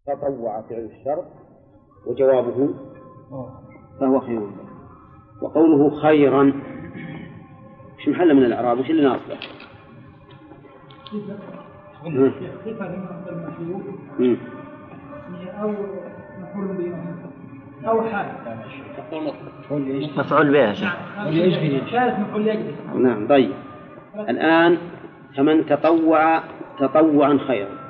تطوع فعل الشرط وجوابه فهو خير له. وقوله خيرا مش محل من الإعراب، وش اللي ناصبه؟ أو مفعول به أو حال مفعول به. نعم. طيب الآن فمن تطوع تطوعا خيرا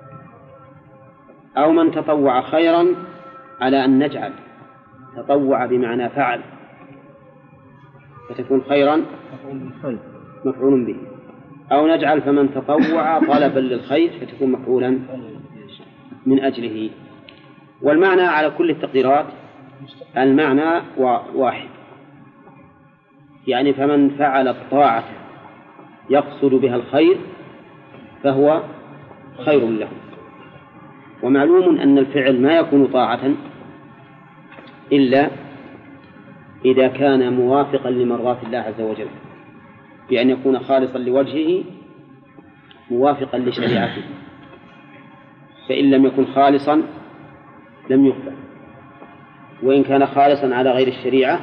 أو من تطوع خيرا على أن نجعل تطوع بمعنى فعل فتكون خيرا مفعول به، أو نجعل فمن تطوع طلبا للخير فتكون مفعولا من أجله. والمعنى على كل التقديرات المعنى واحد، يعني فمن فعل الطاعة يقصد بها الخير فهو خير له. ومعلوم أن الفعل ما يكون طاعة إلا إذا كان موافقا لمرضات الله عز وجل، بأن يكون خالصا لوجهه موافقا لشريعته، فإن لم يكن خالصا لم يقبل، وإن كان خالصا على غير الشريعة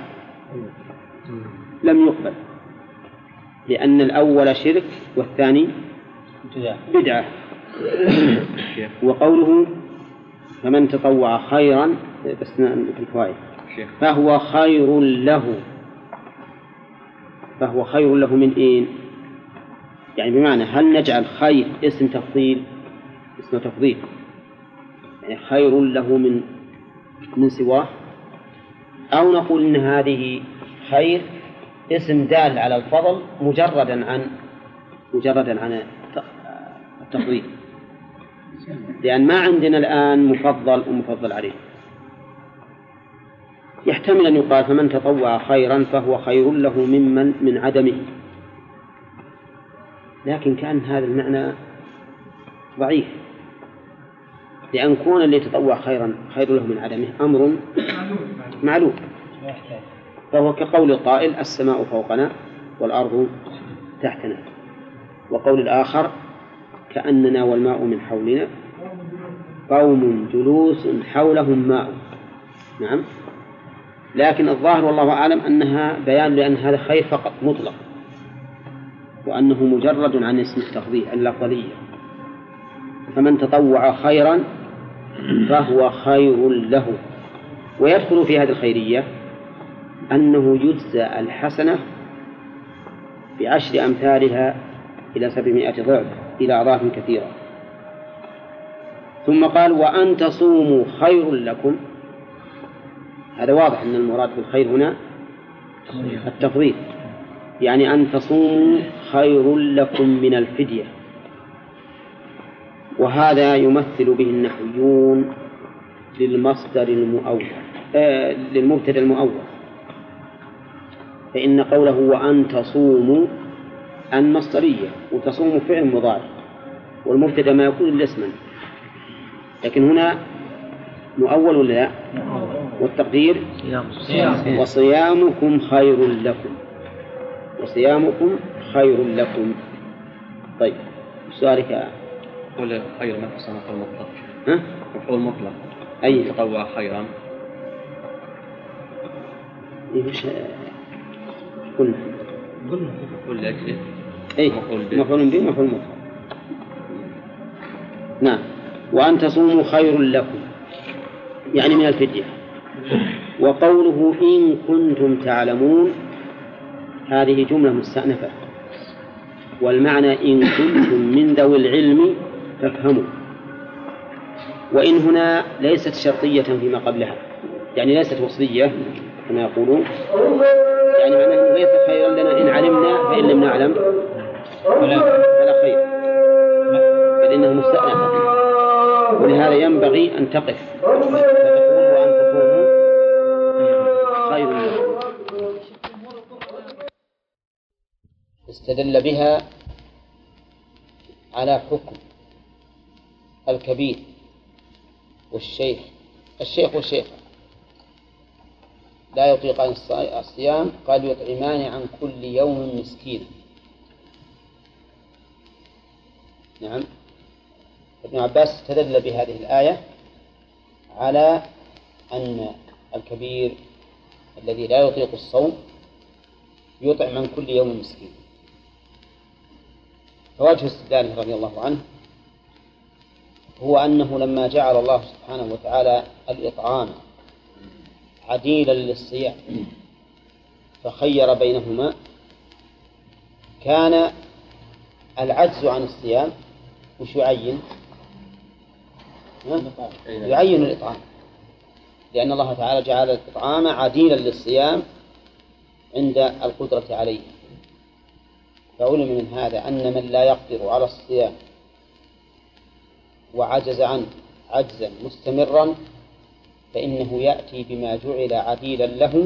لم يقبل، لأن الأول شرك والثاني بدعة. وقوله فمن تطوع خيرا بس في الفوائد فهو خير له، فهو خير له من إيه؟ يعني بمعنى هل نجعل خير اسم تفضيل، اسم تفضيل يعني خير له من سواه، أو نقول إن هذه خير اسم دال على الفضل مجردا عن التفضيل، لأن ما عندنا الآن مفضل ومفضل عليه. يحتمل أن يقال فمن تطوع خيرا فهو خير له ممن من عدمه، لكن كان هذا المعنى ضعيف، لأن كون اللي يتطوع خيرا خير له من عدمه أمر معلوم، فهو كقول القائل السماء فوقنا والأرض تحتنا، وقول الآخر كأننا والماء من حولنا قوم جلوس حولهم ماء. نعم، لكن الظاهر والله أعلم أنها بيان لأن هذا خير فقط مطلق، وأنه مجرد عن اسم التفضيل اللفظية. فمن تطوع خيرا فهو خير له. ويدخل في هذه الخيرية أنه يجزى الحسنة ب10 أمثالها إلى 700 ضعف إلى أضعاف كثيرة. ثم قال وأن تصوموا خير لكم، هذا واضح أن المراد بالخير هنا التفضيل، يعني أن تصوموا خير لكم من الفدية. وهذا يمثل به النحويون للمصدر المؤول للمبتدأ المؤول، فإن قوله وأن تصوموا أن مصدرية، وتصوموا فعل مضارع، والمبتدأ ما يكون إلا اسما، لكن هنا مؤول ولا لا؟ والتقدير وصيامكم خير لكم، وصيامكم خير لكم. طيب سؤالك قول خير ما تصنع المطلق مفعول مطلق أي تطوع خيرا إيش قلنا كل أجله أي مفعول به مفعول مطلق. نعم. وأن تصوموا خير لكم يعني من الفدية. وقوله إن كنتم تعلمون هذه جملة مستأنفة، والمعنى إن كنتم من ذوي العلم فافهموا. وإن هنا ليست شرطية فيما قبلها، يعني ليست وصلية كما يقولون، يعني معناه ليس خيرا لنا إن علمنا، فإن لم نعلم فلا خير، بل إنها مستأنفة. ولهذا ينبغي أن تقف فتقول وأن تصوموا خير لكم. استدل بها على حكم الكبير والشيخ والشيخة لا يطيقان الصيام، قال يطعمان عن كل يوم مسكينا. نعم. ابن عباس استدل بهذه الآية على أن الكبير الذي لا يطيق الصوم يطعم من كل يوم مسكين. فوجه استدلاله رضي الله عنه هو أنه لما جعل الله سبحانه وتعالى الإطعام عديلا للصيام فخير بينهما، كان العجز عن الصيام وش يعين؟ يعين الإطعام، لأن الله تعالى جعل الإطعام عديلا للصيام عند القدرة عليه. فعلم من هذا أن من لا يقدر على الصيام وعجز عنه عجزا مستمرا فإنه يأتي بما جعل عديلا له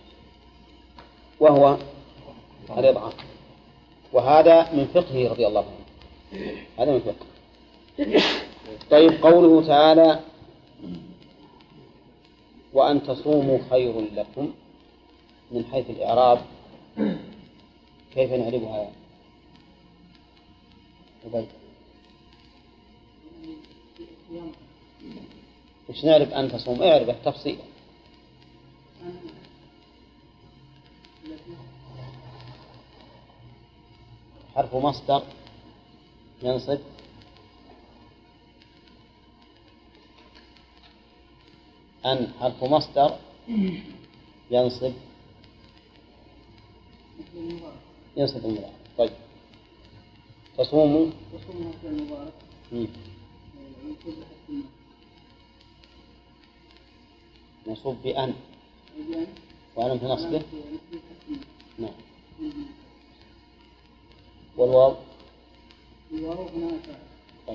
وهو الإطعام. وهذا من فقهه رضي الله عنه، هذا من فقه. طيب، قوله تعالى وأن تصوموا خير لكم، من حيث الإعراب كيف نعربها؟ وش نعرف أن تصوم؟ اعرف تفصيل. حرف مصدر ينصب أن، حرف مصدر ينصب المضارع. طيب، تصوموا نصب بأن وأنا في نصبه. نعم. والواو طيب.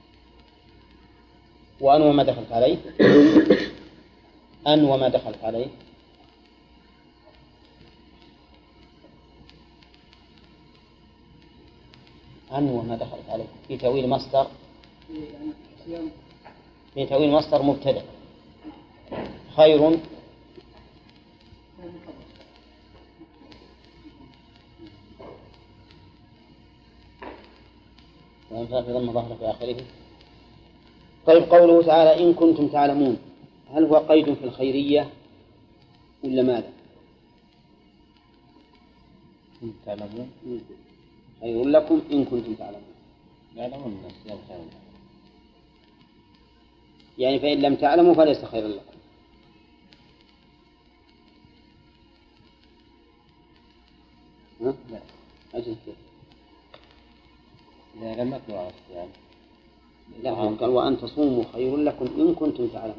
وأن وما دخلت عليه أن وما دخلت عليه أن وما دخلت عليه في تأويل مصدر، في تأويل مصدر مبتدأ. خير وأنفع في ضم ظهر في آخره. طيب، قوله تعالى إن كنتم تعلمون، هل هو قيد في الخيرية ولا ماذا؟ تعلمون خير لكم إن كنتم تعلمون. يعلمون الناس يوم خير، يعني فإن لم تعلموا فليس خيرا لكم. لا أجل كيف؟ إذا لم يقدروا على الصيام. لا، قال وأن تصوموا خير لكم إن كنتم تعلمون.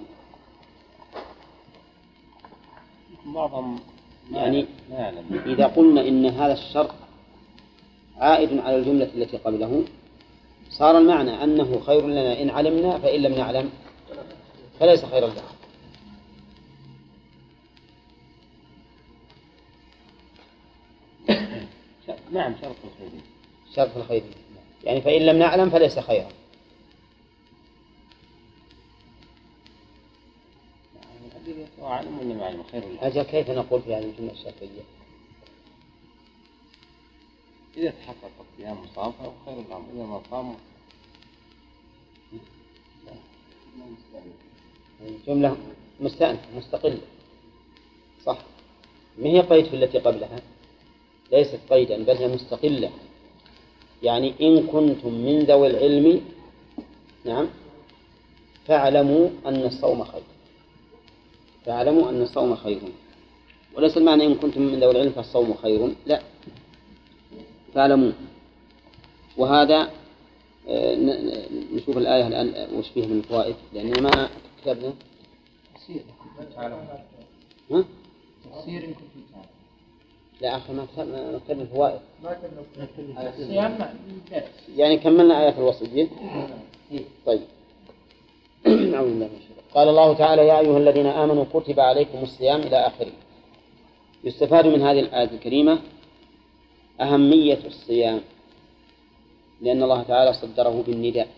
معظم يعني ما يعلم. إذا قلنا إن هذا الشرط عائد على الجملة التي قبله صار المعنى أنه خير لنا إن علمنا، فإن لم نعلم فليس خيرا لنا. نعم، شرط الخير. شرط الخير يعني فإن لم نعلم فليس خيرا. أعلم ولا ما أعلم خير لنا. أجل كيف نقول في هذه الجملة الشرطية؟ إذا تحقق الصيام وصام فهو خير لهم، إذا ما صاموا جملة مستأنفة مستقلة صح، ما هي قيد في التي قبلها، ليست قيدا بل هي مستقلة. يعني إن كنتم من ذوي العلم نعم فاعلموا أن الصوم خير، فاعلموا أن الصوم خير، وليس المعنى إن كنتم من ذوي العلم فالصوم خير، لا، فاعلموا. وهذا نشوف الآية الآن وش فيها من فوائد، لأن ما كتبنا تفسير إن كنتم تعلمون. لا آخر ما كتبنا الفوائد، يعني كملنا آية الوصية. طيب. قال الله تعالى يا أيها الذين آمنوا كتب عليكم الصيام إلى آخره. يستفاد من هذه الآية الكريمة أهمية الصيام، لأن الله تعالى صدره بالنداء،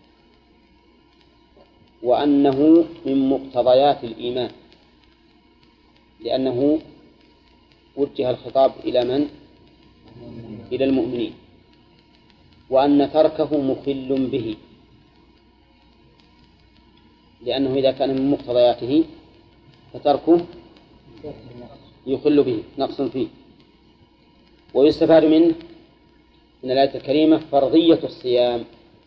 وأنه من مقتضيات الإيمان، لأنه وجه الخطاب إلى من؟ إلى المؤمنين، وأن تركه مخل به، لأنه إذا كان من مقتضياته فتركه يخل به نقص فيه. ويستفاد منه من الآية الكريمة فرضية الصيام.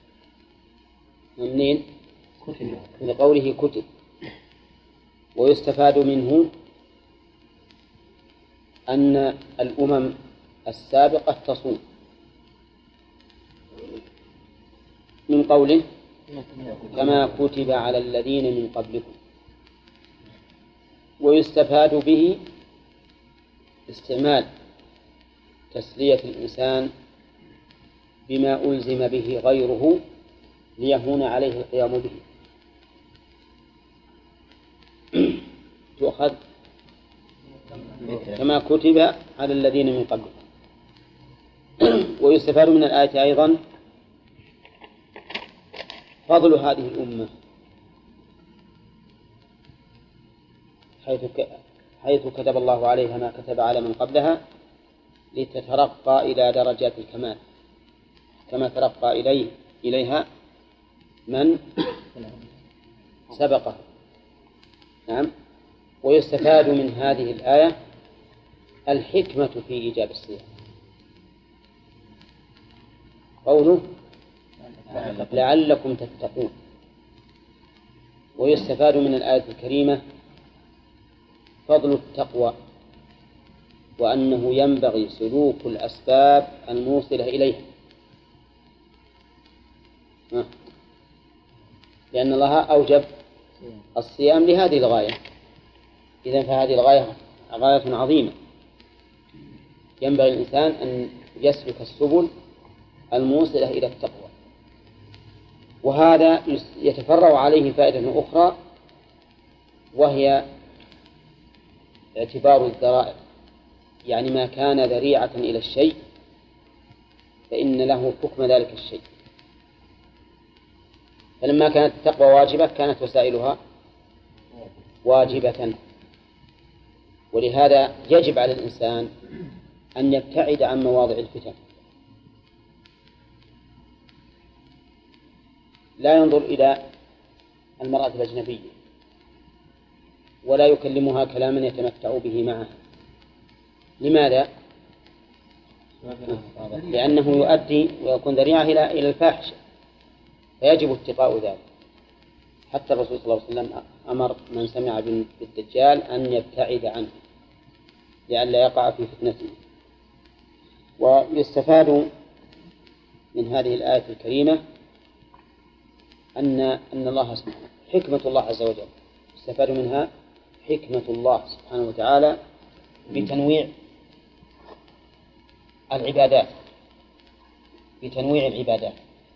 منين؟ من قوله كتب. ويستفاد منه أن الأمم السابقة تصوم من قوله كما كتب على الذين من قبلكم. ويستفاد به استعمال تسلية الإنسان بما ألزم به غيره ليهون عليه القيام به. تؤخذ كما كتب على الذين من قبلكم. ويستفاد من الآية أيضا فضل هذه الأمة حيث كتب الله عليها ما كتب على من قبلها لتترقى إلى درجات الكمال كما ترقى إليها من سبقه. نعم. ويستفاد من هذه الآية الحكمة في إيجاب الصيام. قوله لعلكم تتقون. ويستفاد من الآية الكريمة فضل التقوى وأنه ينبغي سلوك الأسباب الموصلة إليها، لأن الله أوجب الصيام لهذه الغاية. إذن فهذه الغاية غاية عظيمة، ينبغي الإنسان أن يسلك السبل الموصلة إلى التقوى. وهذا يتفرع عليه فائدة أخرى، وهي اعتبار الذرائع، يعني ما كان ذريعة إلى الشيء فإن له حكم ذلك الشيء. فلما كانت التقوى واجبة كانت وسائلها واجبة، ولهذا يجب على الإنسان أن يبتعد عن مواضع الفتن، لا ينظر إلى المرأة الأجنبية ولا يكلمها كلاما يتمتع به معها. لماذا؟ لأنه يؤدي ويكون ذريعة إلى الفاحشة، فيجب اتقاء ذلك. حتى الرسول صلى الله عليه وسلم أمر من سمع بالدجال أن يبتعد عنه لئلا يقع في فتنته. ويستفاد من هذه الآية الكريمة أن الله سبحانه حكمة الله عز وجل، يستفاد منها حكمة الله سبحانه وتعالى بتنويع العبادات،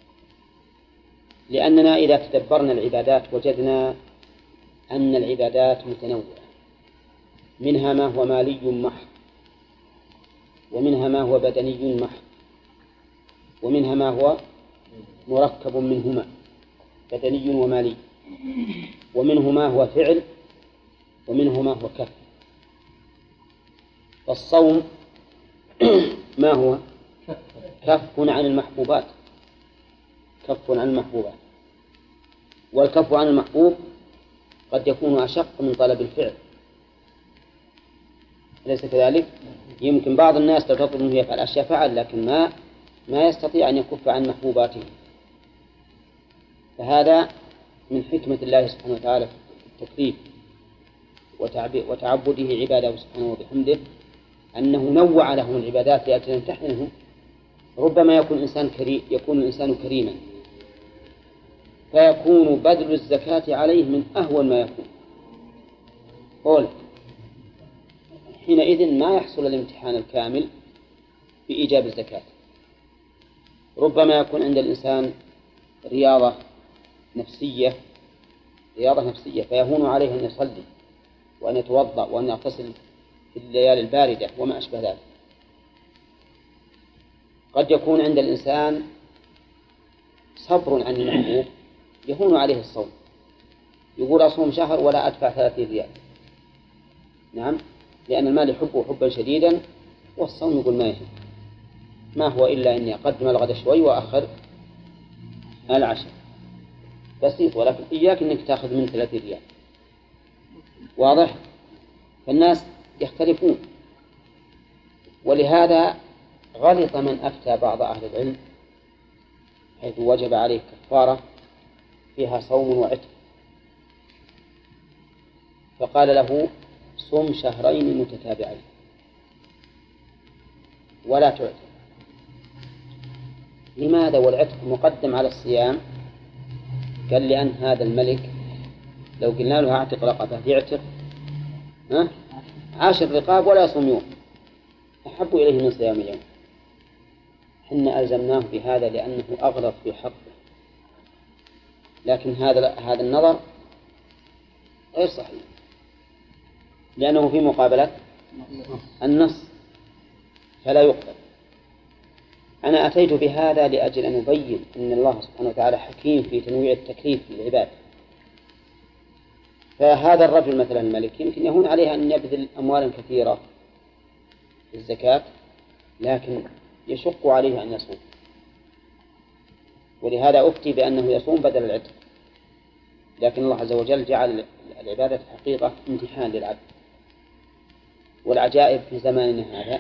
لأننا إذا تدبرنا العبادات وجدنا أن العبادات متنوعة، منها ما هو مالي محض، ومنها ما هو بدني محض، ومنها ما هو مركب منهما بدني ومالي، ومنه ما هو فعل، ومنه ما هو كف. فالصوم ما هو كف عن المحبوبات، والكف عن المحبوب قد يكون أشق من طلب الفعل، أليس كذلك؟ يمكن بعض الناس تطلب أنه يفعل أشياء فعل، لكن ما يستطيع أن يكف عن محبوباته. فهذا من حكمة الله سبحانه وتعالى في التكليف وتعبده عباده سبحانه وبحمده، أنه نوع لهم العبادات لأجل أن يمتحنهم. ربما يكون الإنسان كريما فيكون بذل الزكاة عليه من أهون ما يكون، حينئذ ما يحصل الامتحان الكامل بإيجاب الزكاة. ربما يكون عند الإنسان رياضة نفسية فيهون عليه أن يصلي وأن يتوضأ وأن يغتسل في الليالي الباردة وما أشبه ذلك. قد يكون عند الإنسان صبر عن المحبوب يهون عليه الصوم، يقول أصوم شهر ولا أدفع 30 ريال. نعم، لأن المال يحبه حبا شديدا، والصوم يقول ما يحب، ما هو إلا أني أقدم الغد شوي وأخر العشاء. بسيط، ولكن إياك أنك تأخذ من 30 ريال. واضح؟ فالناس يختلفون، ولهذا غلط من أفتى بعض أهل العلم حيث وجب عليه كفارة فيها صوم وعتق، فقال له صم شهرين متتابعين ولا تعتق. لماذا والعتق مقدم على الصيام؟ قال لأن هذا الملك لو قلنا له أعتق رقبة يعتق 10 رقاب ولا يصوم يوم، أحب إليه من صيام يوم. حنا ألزمناه بهذا لأنه أغلط في حقه، لكن هذا النظر غير صحيح، لأنه في مقابلة النص فلا يقبل. أنا أتيت بهذا لأجل أن أبين أن الله سبحانه وتعالى حكيم في تنويع التكليف للعباد. فهذا الرجل مثلا الملك يمكن يهون عليه أن يبذل أموالا كثيرة في الزكاة، لكن يشق عليه أن يصوم، ولهذا أفتي بأنه يصوم بدل العتق. لكن الله عز وجل جعل العبادة في الحقيقة امتحان للعبد. والعجائب في زماننا هذا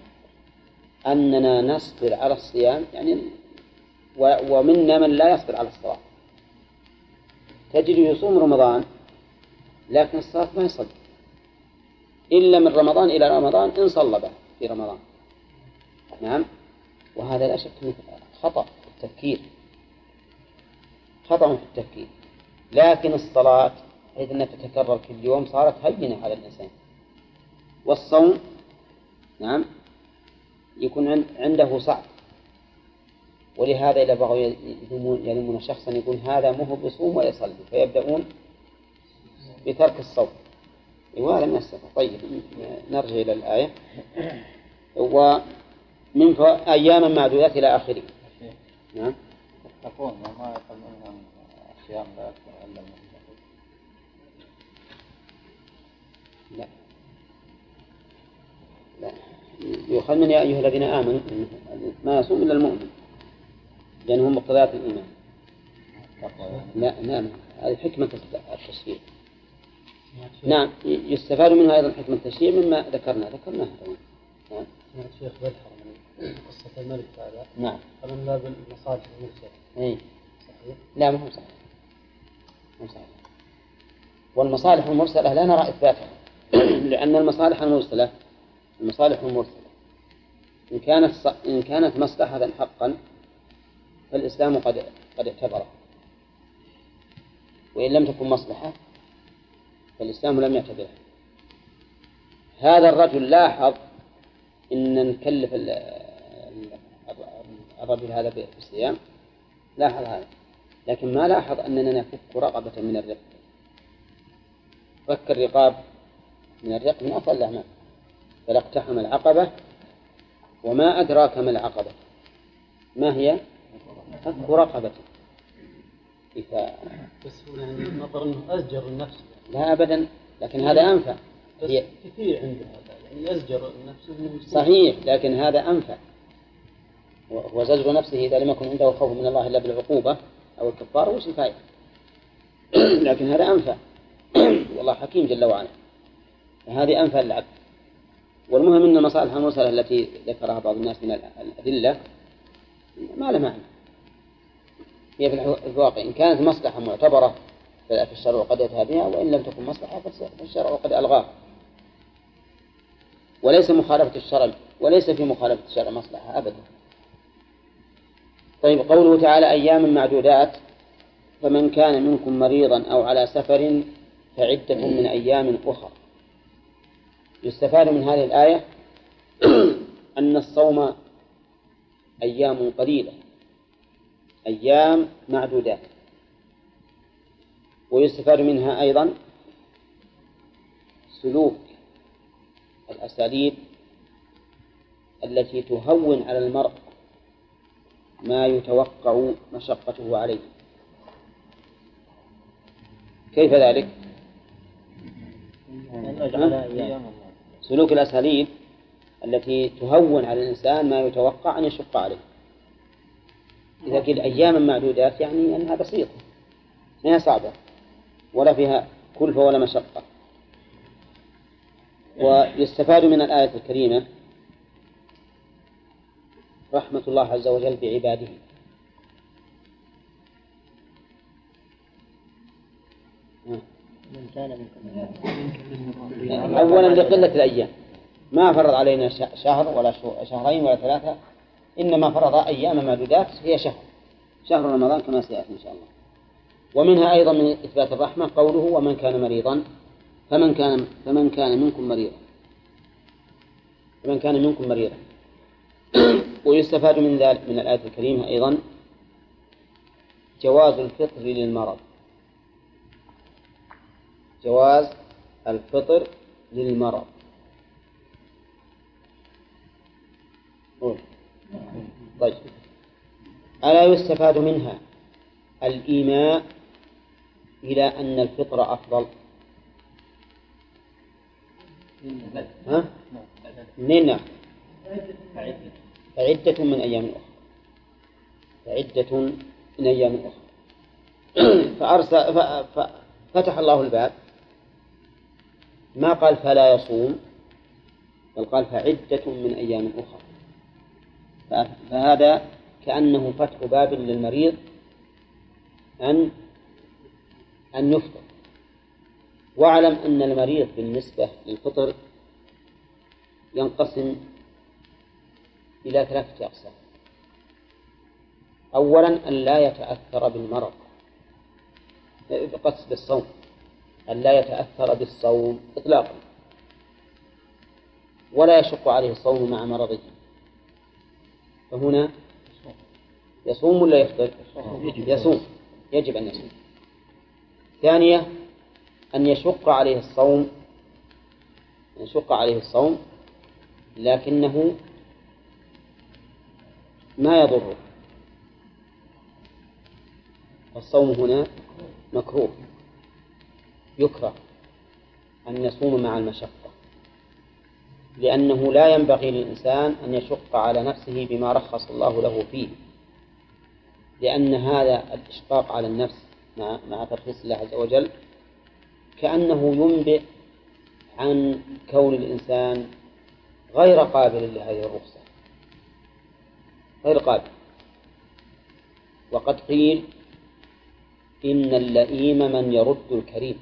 أننا نصبر على الصيام، يعني ومنا من لا يصبر على الصلاة. تجد يصوم رمضان لكن الصلاة ما يصلي إلا من رمضان إلى رمضان إن صلى به في رمضان. نعم، وهذا لا شك أنه خطأ في التفكير، خطأ في التفكير. لكن الصلاة حيث أنها تتكرر كل يوم صارت هينة على الإنسان. والصوم نعم يكون عنده صعب، ولهذا إذا بغوا يلمون شخصا يقول هذا مو بيصوم ويصلي، فيبدأون بترك الصوم. وهذا من السفر. طيب نرجع إلى الآية. ومن أياما معدودات إلى آخره. نعم. تقول ما يقولون صيام لا يتعلم. لا يؤخذ من يا أيها الذين آمنوا ما يصوم إلا المؤمن، لأنهم مقتضيات الإيمان. لا نعم، هذه حكمة التشريع. نعم، يستفاد منها أيضا حكمة التشريع مما ذكرناها طبعا. نعم. سمعت شيخ بدحر من قصة الملك هذا. نعم. فمن باب المصالح المرسلة. إيه. صحيح؟ لا ما هو صحيح. مو صحيح. والمصالح المرسلة لا نرى إثباتها لأن المصالح المرسلة إن كانت مصلحة حقا فالإسلام قد اعتبره، وإن لم تكن مصلحة فالإسلام لم يعتبرها. هذا الرجل لاحظ إن نكلف الرجل هذا بالصيام، لاحظ هذا، لكن ما لاحظ أننا نفك رقبة من الرق. فك الرقاب من الرق من أفضل الأعمال. فلاقتحم العقبة وما أدراك ما العقبة، ما هي؟ فك رقبة. بس هو يعني نظر أنه أزجر النفس. لا أبدا، لكن هذا أنفع. بس كثير عنده هذا يعني يزجر النفس. صحيح، لكن هذا أنفع. وزجر نفسه إذا لم يكن عنده خوف من الله إلا بالعقوبة أو الكفارة وش الفائدة؟ لكن هذا أنفع. والله حكيم جل وعلا، هذه أنفع للعبد. والمهم أن المصالح المرسلة التي ذكرها بعض الناس من الأدلة ما لها معنى. هي في الواقع إن كانت مصلحة معتبرة في الشرع قد يأتي بها، وإن لم تكن مصلحة فالشرع قد ألغاها. وليس في مخالفة الشرع مصلحة أبدا. طيب قوله تعالى أيام معدودات، فمن كان منكم مريضا أو على سفر فعدة من أيام أخرى. يستفاد من هذه الآية أن الصوم أيام قليلة، أيام معدودات. ويستفاد منها أيضا سلوك الأساليب التي تهون على المرء ما يتوقع مشقته عليه. كيف ذلك؟ سلوك الأساليب التي تهون على الإنسان ما يتوقع أن يشق عليه. إذا قيل أيام معدودات يعني أنها بسيطة، ما هي صعبة ولا فيها كلفة ولا مشقة. ويستفاد من الآية الكريمة رحمة الله عز وجل بعباده. أولا لقلة الأيام، ما فرض علينا شهر ولا شهرين ولا ثلاثة، إنما فرض أيام معدودات هي شهر رمضان كما سيأتي إن شاء الله. ومنها أيضا من إثبات الرحمة قوله ومن كان مريضا فمن كان منكم مريضا. ويستفاد من ذلك من الآية الكريمة أيضا جواز الفطر للمرض. جواز الفطر للمرض. طيب، ألا يستفاد منها الإيماء إلى أن الفطر أفضل؟ منين؟ فعدة من أيام أخرى. فعدة من أيام أخرى. فتح الله الباب، ما قال فلا يصوم، بل قال فعدة من أيام أخرى. فهذا كأنه فتح باب للمريض أن يفطر. واعلم أن المريض بالنسبة للفطر ينقسم إلى 3 أقسام. أولا أن لا يتأثر بالمرض، قصد بالصوم، أن لا يتأثر بالصوم إطلاقا ولا يشق عليه الصوم مع مرضه، فهنا يصوم ولا يفطر؟ يصوم، يجب أن يصوم. ثانية أن يشق عليه الصوم لكنه ما يضره، الصوم هنا مكروه، يكره أن يصوم مع المشقة، لأنه لا ينبغي للإنسان أن يشق على نفسه بما رخص الله له فيه، لأن هذا الإشقاق على النفس مع ترخيص الله عز وجل كأنه ينبئ عن كون الإنسان غير قابل لهذه الرخصة، غير قابل. وقد قيل إن اللئيم من يرد الكريم،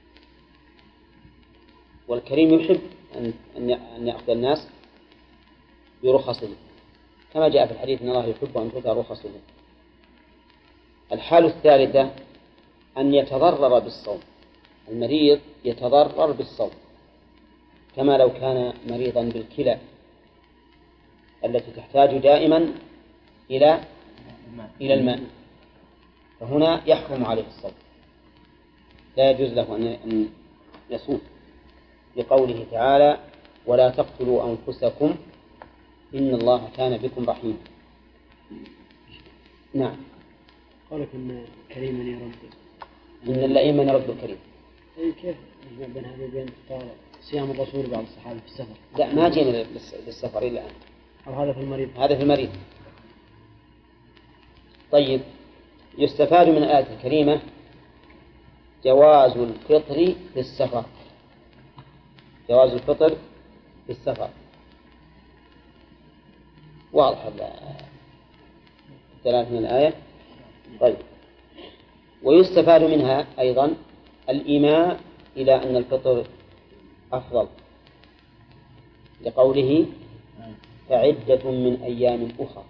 والكريم يحب أن يأخذ الناس برخصه، كما جاء في الحديث إن الله يحب أن تؤتى رخصه. الحالة الثالثة أن يتضرر بالصوم، المريض يتضرر بالصوم كما لو كان مريضا بالكلى التي تحتاج دائما إلى الماء، فهنا يحرم عليه الصوم، لا يجوز له أن يصوم، لقوله تعالى ولا تقتلوا أنفسكم إن الله كان بكم رحيما. نعم. قولك إن كريما يرد، إن اللئيم من يرد الكريم، أي كيف نجمع بين هذه وبين صيام الرسول بعض الصحابة في السفر؟ لا، ما جينا للسفر إلا الآن. أو هذا في المريض؟ هذا في المريض. طيب، يستفاد من الآية الكريمة جواز الفطر في السفر. جواز الفطر في السفر واضح الدلالة من الآية. طيب، ويستفاد منها أيضا الإيماء إلى أن الفطر أفضل، لقوله فعدة من أيام أخرى،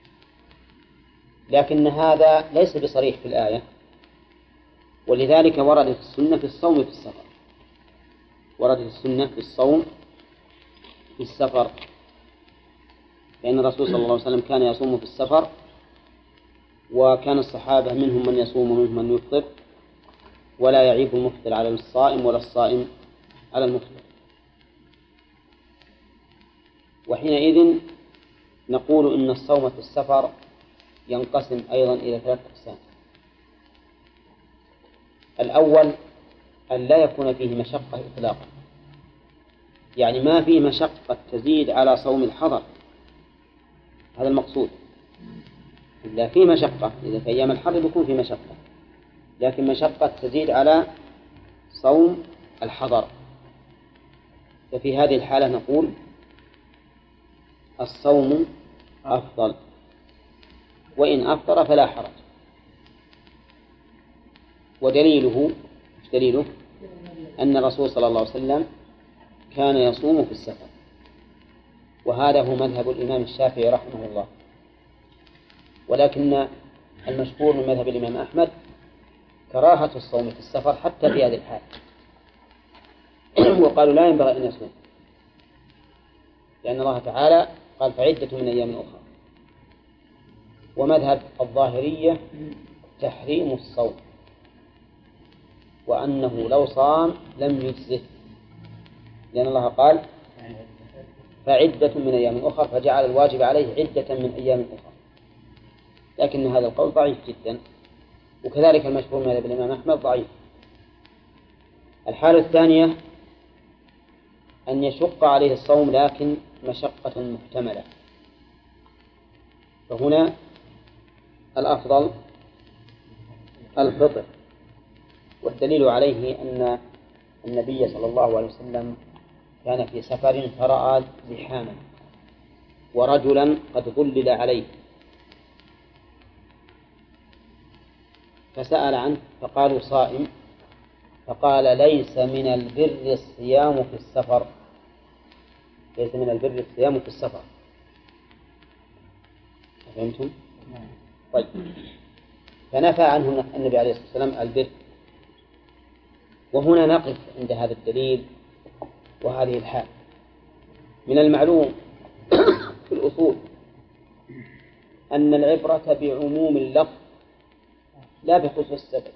لكن هذا ليس بصريح في الآية، ولذلك وردت السنة في الصوم في السفر، وردت السنة في الصوم في السفر، لأن الرسول صلى الله عليه وسلم كان يصوم في السفر، وكان الصحابة منهم من يصوم ومنهم من يفطر، ولا يعيب المفطر على الصائم ولا الصائم على المفطر. وحينئذ نقول إن الصوم في السفر ينقسم أيضا إلى 3 أقسام. الأول أن لا يكون فيه مشقة إطلاقا، يعني ما فيه مشقة تزيد على صوم الحضر، هذا المقصود. إلا فيه مشقة، إذا في أيام الحر يكون فيه مشقة، لكن مشقة تزيد على صوم الحضر، ففي هذه الحالة نقول الصوم أفضل، وإن أفطر فلا حرج. ودليله أن الرسول صلى الله عليه وسلم كان يصوم في السفر، وهذا هو مذهب الإمام الشافعي رحمه الله، ولكن المشهور من مذهب الإمام أحمد كراهة الصوم في السفر حتى في هذه الحال، وقالوا لا ينبغي أن يصوم، لأن الله تعالى قال فعدة من أيام أخرى. ومذهب الظاهرية تحريم الصوم، وأنه لو صام لم يجزه، لأن الله قال فعدة من أيام أخرى، فجعل الواجب عليه عدة من أيام أخرى. لكن هذا القول ضعيف جدا، وكذلك المشهور من الإمام أحمد ضعيف. الحالة الثانية أن يشق عليه الصوم لكن مشقة محتملة، فهنا الأفضل الفطر. والدليل عليه أن النبي صلى الله عليه وسلم كان في سفر فرأى زحاما ورجلا قد ظلل عليه، فسأل عنه فقالوا صائم، فقال ليس من البر الصيام في السفر، ليس من البر الصيام في السفر. فهمتم؟ طيب، فنفى عنه النبي عليه الصلاة والسلام البر. وهنا نقف عند هذا الدليل وهذه الحال. من المعلوم في الأصول أن العبرة بعموم اللفظ لا بخصوص السبب،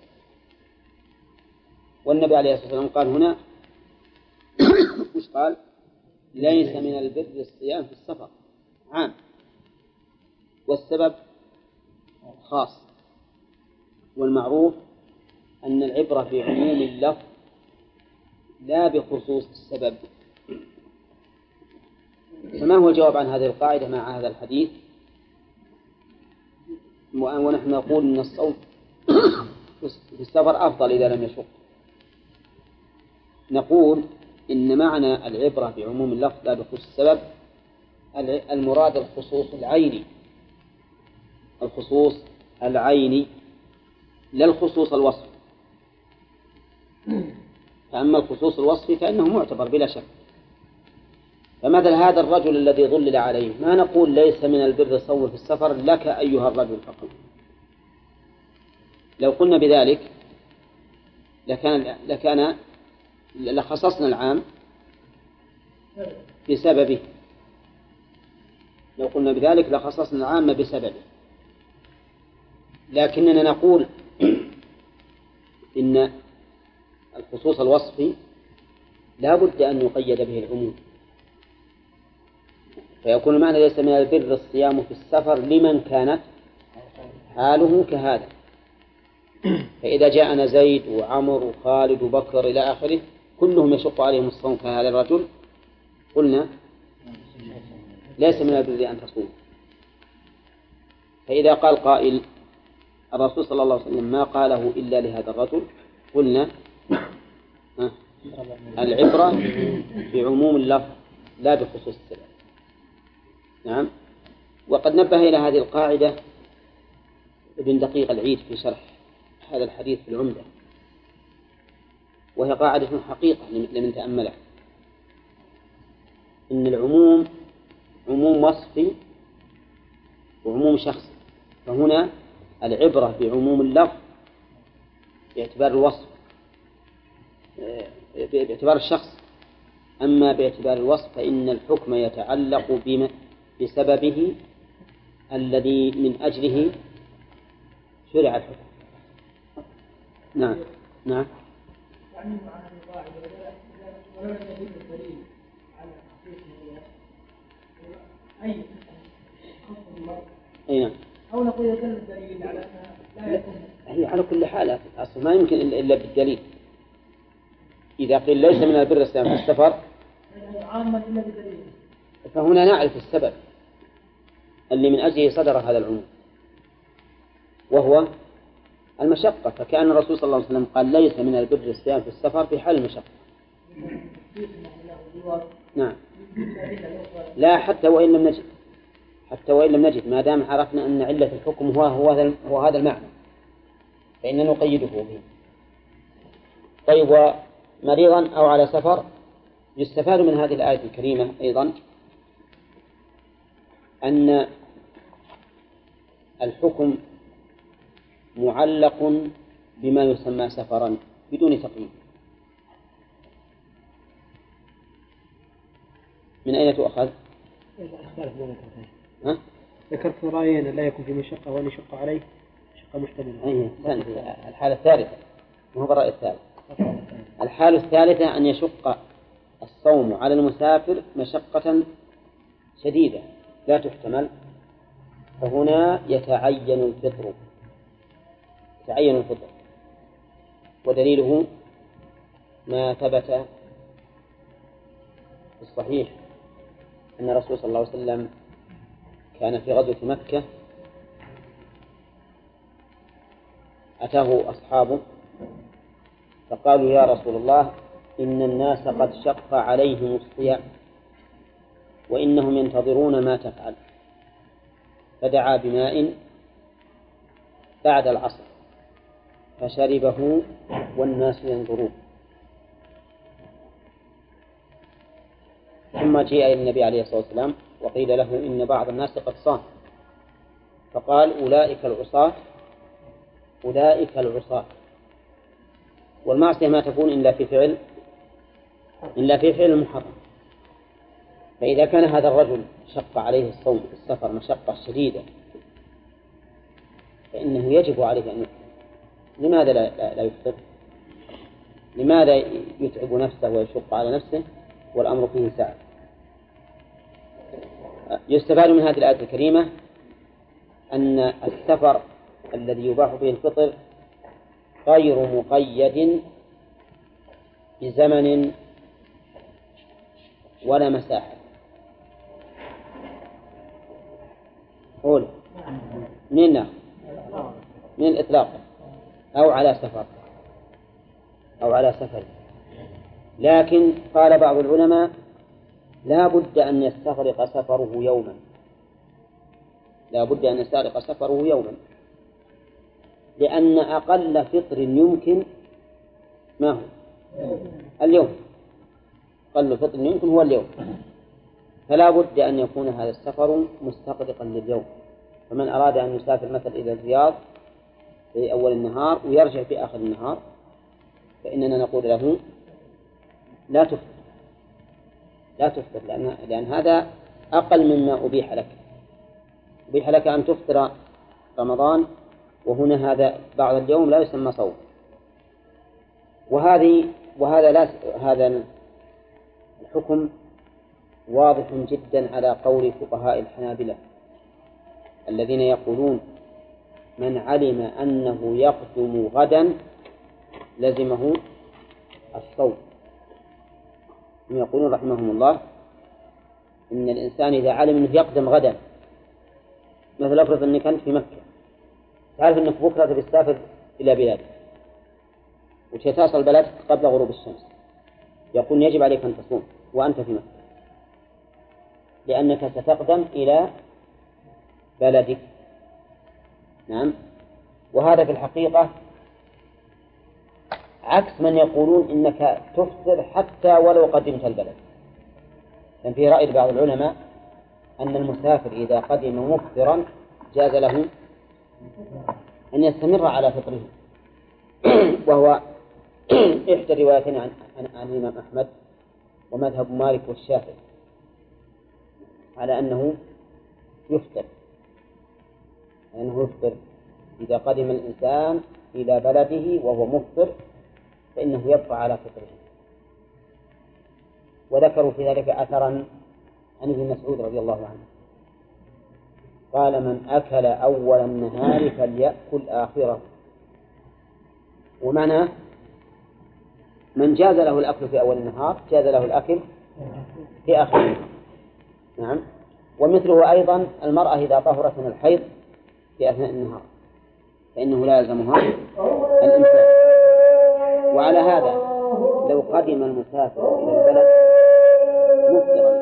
والنبي عليه الصلاة والسلام قال هنا وش قال؟ ليس من البر الصيام في السفر، عام، والسبب خاص. والمعروف أن العبرة بعموم اللفظ لا بخصوص السبب. فما هو الجواب عن هذه القاعدة مع هذا الحديث؟ ونحن نقول أن الصوم في السفر أفضل إذا لم يشق. نقول إن معنى العبرة بعموم اللفظ لا بخصوص السبب المراد الخصوص العيني، الخصوص العيني لا الخصوص الوصفي. فأما الخصوص الوصفي فإنه معتبر بلا شك. فمثل هذا الرجل الذي ظلل عليه ما نقول ليس من البر الصوم في السفر لك أيها الرجل فقط. لو قلنا بذلك لخصصنا العام بسببه، لو قلنا بذلك لخصصنا العام بسببه. لكننا نقول إن الخصوص الوصفي لا بد أن يقيد به العموم، فيكون المعنى ليس من البر الصيام في السفر لمن كانت حاله كهذا. فإذا جاءنا زيد وعمر وخالد وبكر إلى آخره كلهم يشق عليهم الصوم كهذا الرجل، قلنا ليس من البر أن تصوم. فإذا قال قائل الرسول صلى الله عليه وسلم ما قاله إلا لهذا الرجل، قلنا العبرة بعموم اللفظ لا بخصوص السبب. نعم. وقد نبه إلى هذه القاعدة ابن دقيق العيد في شرح هذا الحديث في العمدة، وهي قاعدة حقيقة لمن تأملها، إن العموم عموم وصفي وعموم شخصي. فهنا العبرة بعموم اللفظ باعتبار الوصف، باعتبار الشخص، أما باعتبار الوصف فإن الحكم يتعلق بسببه الذي من أجله شرع الحكم. نعم. نعم. أي نعم. أو نقول يدل الدليل على أنها لا يكون. هي على كل حال أصلا ما يمكن إلا بالدليل. إذا قيل ليس من البر الصيام في السفر فهنا نعرف السبب اللي من أجله صدر هذا العموم، وهو المشقة، فكأن الرسول صلى الله عليه وسلم قال ليس من البر الصيام في السفر في حال المشقة. نعم. لا، حتى وإن لم نجد ما دام عرفنا أن علة الحكم هو هذا المعنى فإننا نقيده به. طيب، ومريضا أو على سفر. يستفاد من هذه الآية الكريمة أيضا أن الحكم معلق بما يسمى سفرا بدون تقييد. من أين تؤخذ؟ ذكرت رأيين: لا يكون في مشقة وأن يشق عليه شقة محتملة. الحالة الثالثة، وهو الرأي الثالث. الحالة الثالثة أن يشق الصوم على المسافر مشقة شديدة لا تحتمل، فهنا يتعين الفطر. ودليله ما ثبت في الصحيح أن الرسول صلى الله عليه وسلم كان في غزوة مكة، أتاه أصحابه فقالوا: يا رسول الله، إن الناس قد شق عليهم الصيام وإنهم ينتظرون ما تفعل. فدعا بماء بعد العصر فشربه والناس ينظرون. ثم جاء إلى النبي عليه الصلاة والسلام وقيل له إن بعض الناس قد صام، فقال: أولئك العصاة. والمعصية ما تكون إلا في فعل المحرم. فإذا كان هذا الرجل شق عليه الصوم في السفر مشقة شديدة فإنه يجب عليه أن يفطر. لماذا لا يفطر؟ لماذا يتعب نفسه ويشق على نفسه والأمر فيه سعة؟ يستفاد من هذه الآية الكريمة أن السفر الذي يباح به الفطر غير مقيد بزمن ولا مساحة. قول من الإطلاق أو على سفر. لكن قال بعض العلماء: لا بد أن يستغرق سفره يوما، لأن أقل فطر يمكن ما هو اليوم. أقل فطر يمكن هو اليوم، فلا بد أن يكون هذا السفر مستغرقا لليوم. فمن أراد أن يسافر مثلا إلى الرياض في أول النهار ويرجع في آخر النهار فإننا نقول له لا تفطر لأن هذا أقل مما أبيح لك أن تفطر رمضان، وهنا هذا بعض اليوم لا يسمى صوم. هذا الحكم واضح جدا على قول فقهاء الحنابلة الذين يقولون: من علم أنه يقدم غدا لزمه الصوم. هم يقولون رحمهم الله إن الإنسان إذا علم أنه يقدم غدا، مثل أفرض أنك أنت في مكة، تعرف أنك بكرة تسافر إلى بلادك وتصل بلدك قبل غروب الشمس، يقول يجب عليك أن تصوم وأنت في مكة، لأنك ستقدم إلى بلدك. نعم. وهذا في الحقيقة عكس من يقولون إنك تفطر حتى ولو قدمت البلد. لأن في رأي بعض العلماء أن المسافر إذا قدم مفطرا جاز له أن يستمر على فطره، وهو إحدى الروايتين عن الإمام أحمد ومذهب مالك والشافعي على أنه يفطر إذا قدم الإنسان إلى بلده وهو مفطر فإنه يبقى على فطره. وذكروا في ذلك أثرا عن ابن مسعود رضي الله عنه قال: من أكل أول النهار فليأكل آخره. ومعنى من جاز له الأكل في أول النهار جاز له الأكل في آخر النهار. نعم. ومثله أيضا المرأة إذا طهرت من الحيض في أثناء النهار فإنه لا يلزمها الإمساك. وعلى هذا لو قدم المسافر إلى البلد مفطرا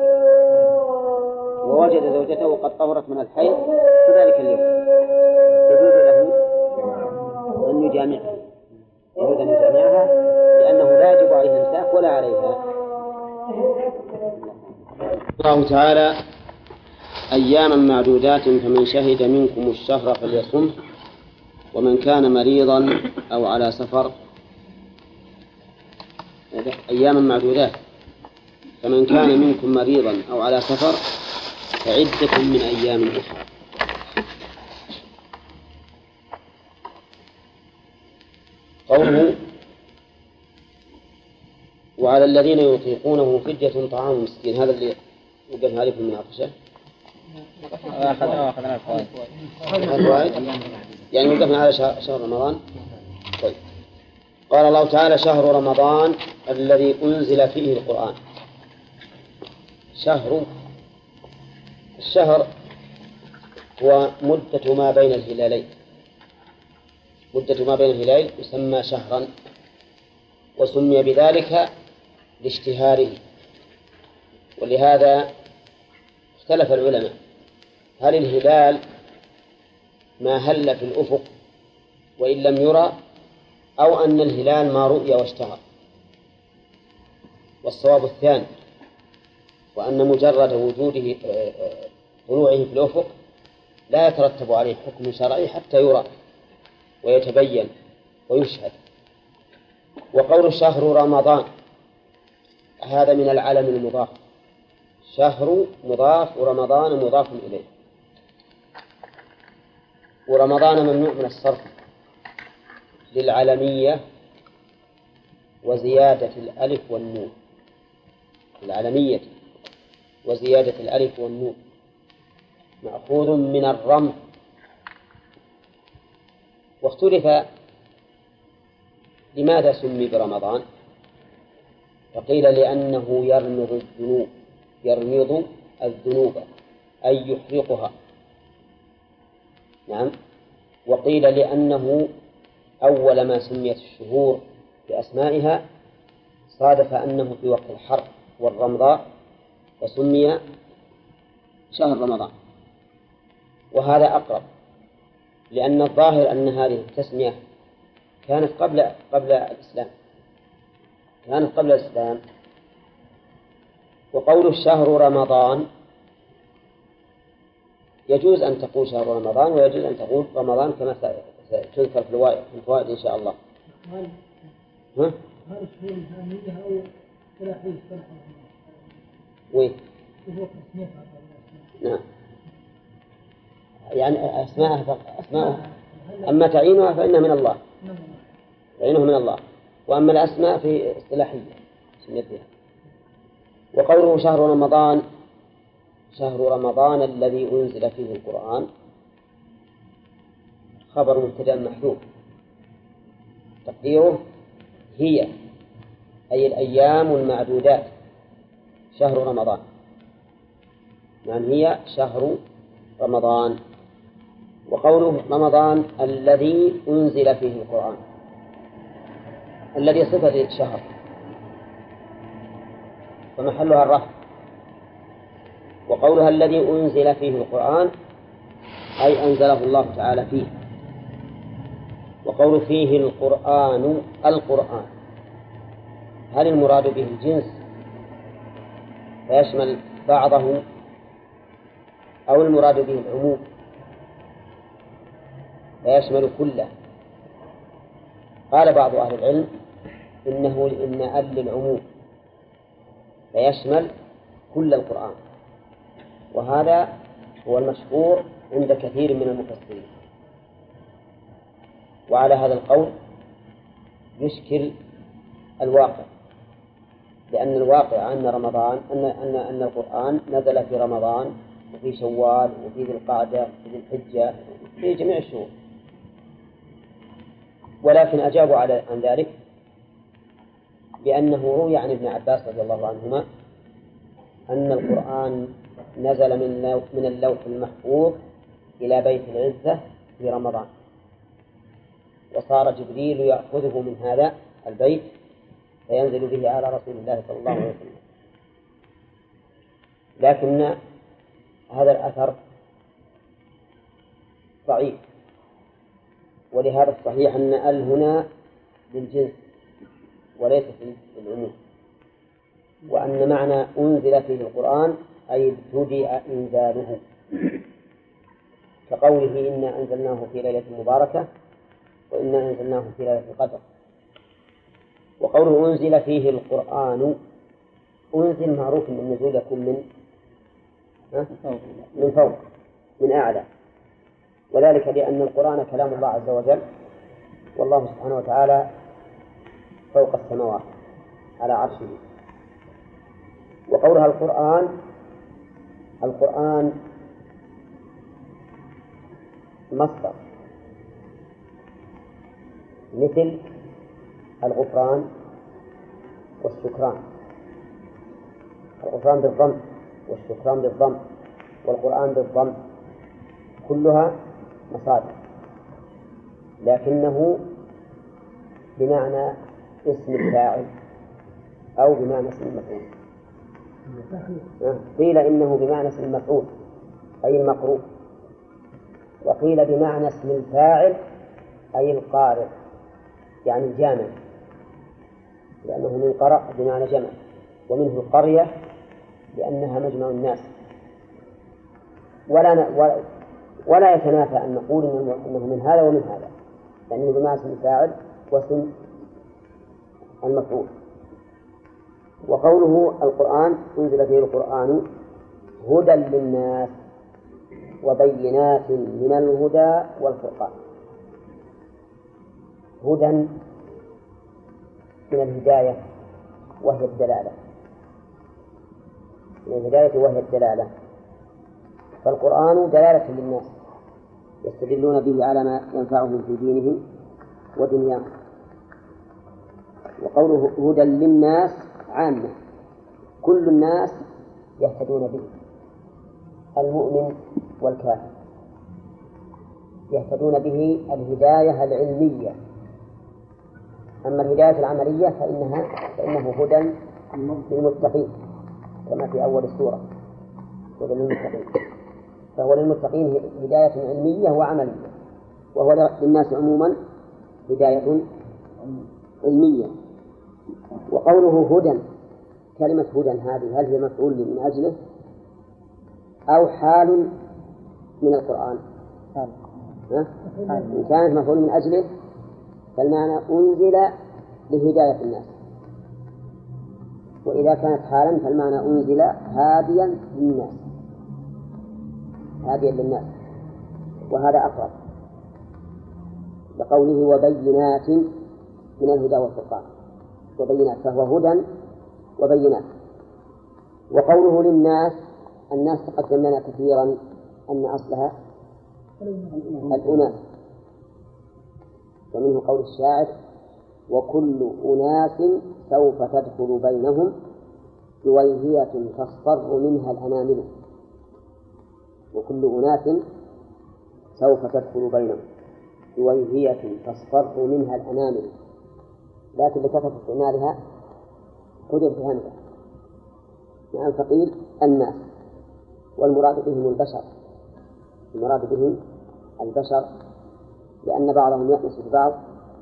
ووجد زوجته قد طهرت من الحيض في ذلك اليوم يجوز له أن يجامعها لأنه لا يجب عليه الإمساك ولا عليها. الله تعالى أياما معدودات فمن شهد منكم الشهر فليصمه ومن كان مريضا أو على سفر. أياما معدودات فمن كان منكم مريضا أو على سفر فعدة من أيام أخرى. قوله وعلى الذين يطيقونه فدية طعام مسكين، هذا اللي وقفنا عليه في المناقشة. أخذنا الفوائد يعني وقفنا على شهر رمضان. طيب. قال الله تعالى شهر رمضان الذي أنزل فيه القرآن. الشهر هو مدة ما بين الهلالين، يسمى شهرا، وسمي بذلك لاشتهاره. ولهذا اختلف العلماء هل الهلال ما هل في الأفق وإن لم يرى أو أن الهلال ما رؤي واشتهر. والصواب الثاني، وأن مجرد وجوده طلوعه في الأفق لا يترتب عليه حكم شرعي حتى يرى ويتبين ويشهد. وقول شهر رمضان هذا من العلم المضاف، شهر مضاف ورمضان مضاف إليه، ورمضان ممنوع من الصرف للعلمية وزيادة الألف والنون، العلمية وزيادة الألف والنون مأخوذ من الرمز. واختلف لماذا سمي برمضان، فقيل لأنه يرمض الذنوب أي يحرقها. نعم. وقيل لأنه أول ما سميت الشهور بأسمائها صادف أنه في وقت الحر والرمضاء فسمي شهر رمضان. وهذا أقرب، لأن الظاهر أن هذه التسمية كانت قبل الإسلام. وقول الشهر رمضان يجوز أن تقول شهر رمضان ويجوز أن تقول رمضان كما ستذكر في الفوائد إن شاء الله. ها؟ وين؟ نعم. يعني أسماءها أما تعينها فإنها من الله، وأما الأسماء في اصطلاحية سميتها. وقوله شهر رمضان الذي أنزل فيه القرآن خبر مبتدأ محذوف تقديره هي أي الأيام المعدودات شهر رمضان، يعني هي شهر رمضان. وقوله رمضان الذي أنزل فيه القرآن، الذي صفة للشهر فمحلها الرفع. وقولها الذي أنزل فيه القرآن أي أنزله الله تعالى فيه. وقول فيه القرآن هل المراد به الجنس فيشمل بعضه أو المراد به العموم فيشمل كله؟ قال بعض أهل العلم إن للعموم فيشمل كل القرآن، وهذا هو المشهور عند كثير من المفسرين. وعلى هذا القول يشكل الواقع، لأن الواقع أن القرآن نزل في رمضان وفي شوال وفي ذي القعدة وفي الحجة في جميع الشهور. ولكن أجابوا عن ذلك بأنه روي عن ابن عباس رضي الله عنهما أن القرآن نزل من اللوح المحفوظ إلى بيت العزة في رمضان، وصار جبريل يأخذه من هذا البيت فينزل به على رسول الله صلى الله عليه وسلم. لكن هذا الأثر ضعيف، ولهذا الصحيح أن هنا للجنس وليس للعموم، وأن معنى أنزل فيه القرآن أي ابتدأ إنزاله، كقوله إنا أنزلناه في ليلة مباركة وإنا أنزلناه في ليلة القدر. وقوله أنزل فيه القرآن، أنزل معروف أن النزول يكون من فوق من أعلى، وذلك لأن القرآن كلام الله عز وجل، والله سبحانه وتعالى فوق السماوات على عرشه. وقولها القرآن مصدر مثل الغفران والشكران، الغفران بالضم والشكران بالضم والقرآن بالضم، كلها مصادر، لكنه بمعنى اسم الفاعل أو بمعنى اسم المفعول. قيل إنه بمعنى اسم المفعول أي المقروء، وقيل بمعنى اسم الفاعل أي القارئ يعني الجامع، لأنه من قرأ بمعنى جمع، ومنه القرية لأنها مجمع الناس. ولا يتنافى أن نقول إنه من هذا ومن هذا، لأنه بمعنى اسم الفاعل واسم المفعول. وقوله القرآن أنزل فيه القرآن هدى للناس وبينات من الهدى والفرقان. هدى من الهداية وهي الدلالة، من الهداية وهي الدلالة، فالقرآن دلالة للناس يستدلون به على ما ينفعهم في دينهم ودنياهم. وقوله هدى للناس عامة، كل الناس يهتدون به، المؤمن والكافر يهتدون به الهداية العلمية. أما الهداية العملية فإنه هدى للمتقين كما في أول السورة، هدى للمتقين، فهو للمتقين هداية علمية وعملية، وهو للناس عموما هداية علمية. وقوله هدى، كلمة هدى هذه هل هي مفعول من أجله أو حال من القرآن؟ إن كانت مفعول من أجله فالمعنى أنزل لهداية الناس، وإذا كانت حالا فالمعنى أنزل هاديا للناس، هاديا للناس، وهذا أقرب لقوله وبينات من الهدى والفرقان، وبينات فهو هدى وبينات. وقوله للناس، الناس تقدم لنا كثيرا أن أصلها الأناس، ومنه قول الشاعر وكل أناس سوف تدخل بينهم جويهية تصفر منها الأنامل. وكل أناس سوف تدخل بينهم جويهية تصفر منها الأنامل، لكن لكثرة استعمالها حذف همزة، يعني فقيل الناس، والمراد بهم البشر، المراد بهم البشر، لأن بعضهم يأنس ببعض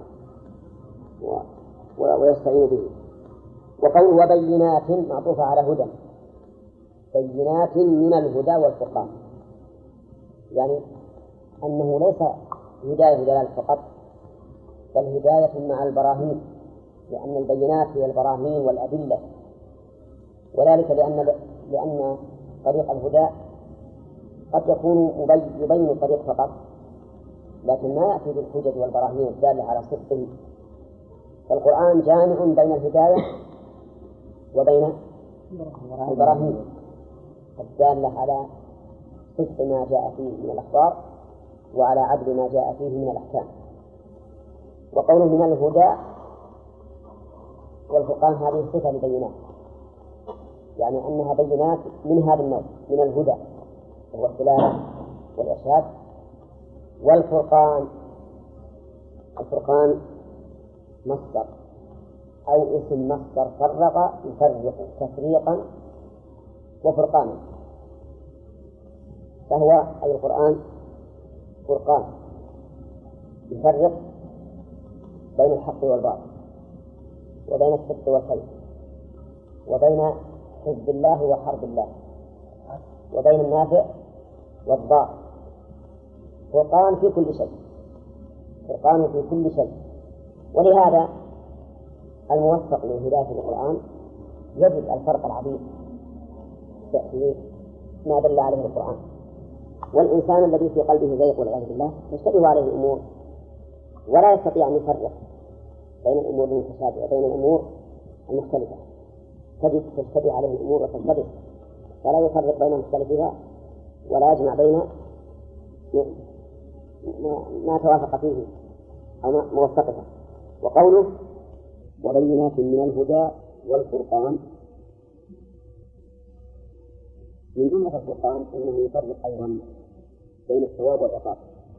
ويستعين به. وقوله وبينات معطوفة على هدى، بينات من الهدى والفرقان، يعني أنه ليس هداية دلالة فقط، بل هداية مع البراهين، لأن البينات هي البراهين والأدلة، وذلك لأن طريق الهدى قد يكون يبين الطريق فقط، لكن ما يأتي بالحجج والبراهين الدالة على صدقه. فالقرآن جامع بين الهداية وبين البراهين الدالة على صدق ما جاء فيه من الأخبار وعلى عدل ما جاء فيه من الأحكام. وقوله من الهدى والفرقان هذه صفة لبينات، يعني أنها بينات من هذا النوع من الهدى وهو الدلالة والإرشاد. والفرقان الفرقان مصدر أو اسم مصدر فرق يفرق تفريقا وفرقانا، فهو أي القرآن فرقان يفرق بين الحق والباطل وبين الصدق والكذب وبين حزب الله وحرب الله وبين النافع والضار. فرقان في كل شيء، فرقان في كل شيء. ولهذا الموفق لهداية القرآن يجد الفرق العظيم في ما دل عليه القرآن. والإنسان الذي في قلبه زيغ والعياذ بالله تشتبه عليه الأمور ولا يستطيع أن يفرق بين الأمور المتشابهة وبين الأمور المختلفة، تجد تشتبه عليه الأمور وتلتبس ولا يفرق بين مختلفها ولا يجمع بين ما توافق فيه أو ما موفقه. وقوله وبينات من الهدى والفرقان، من جملة الفرقان أنه يفرق أيضا بين الثواب والعقاب،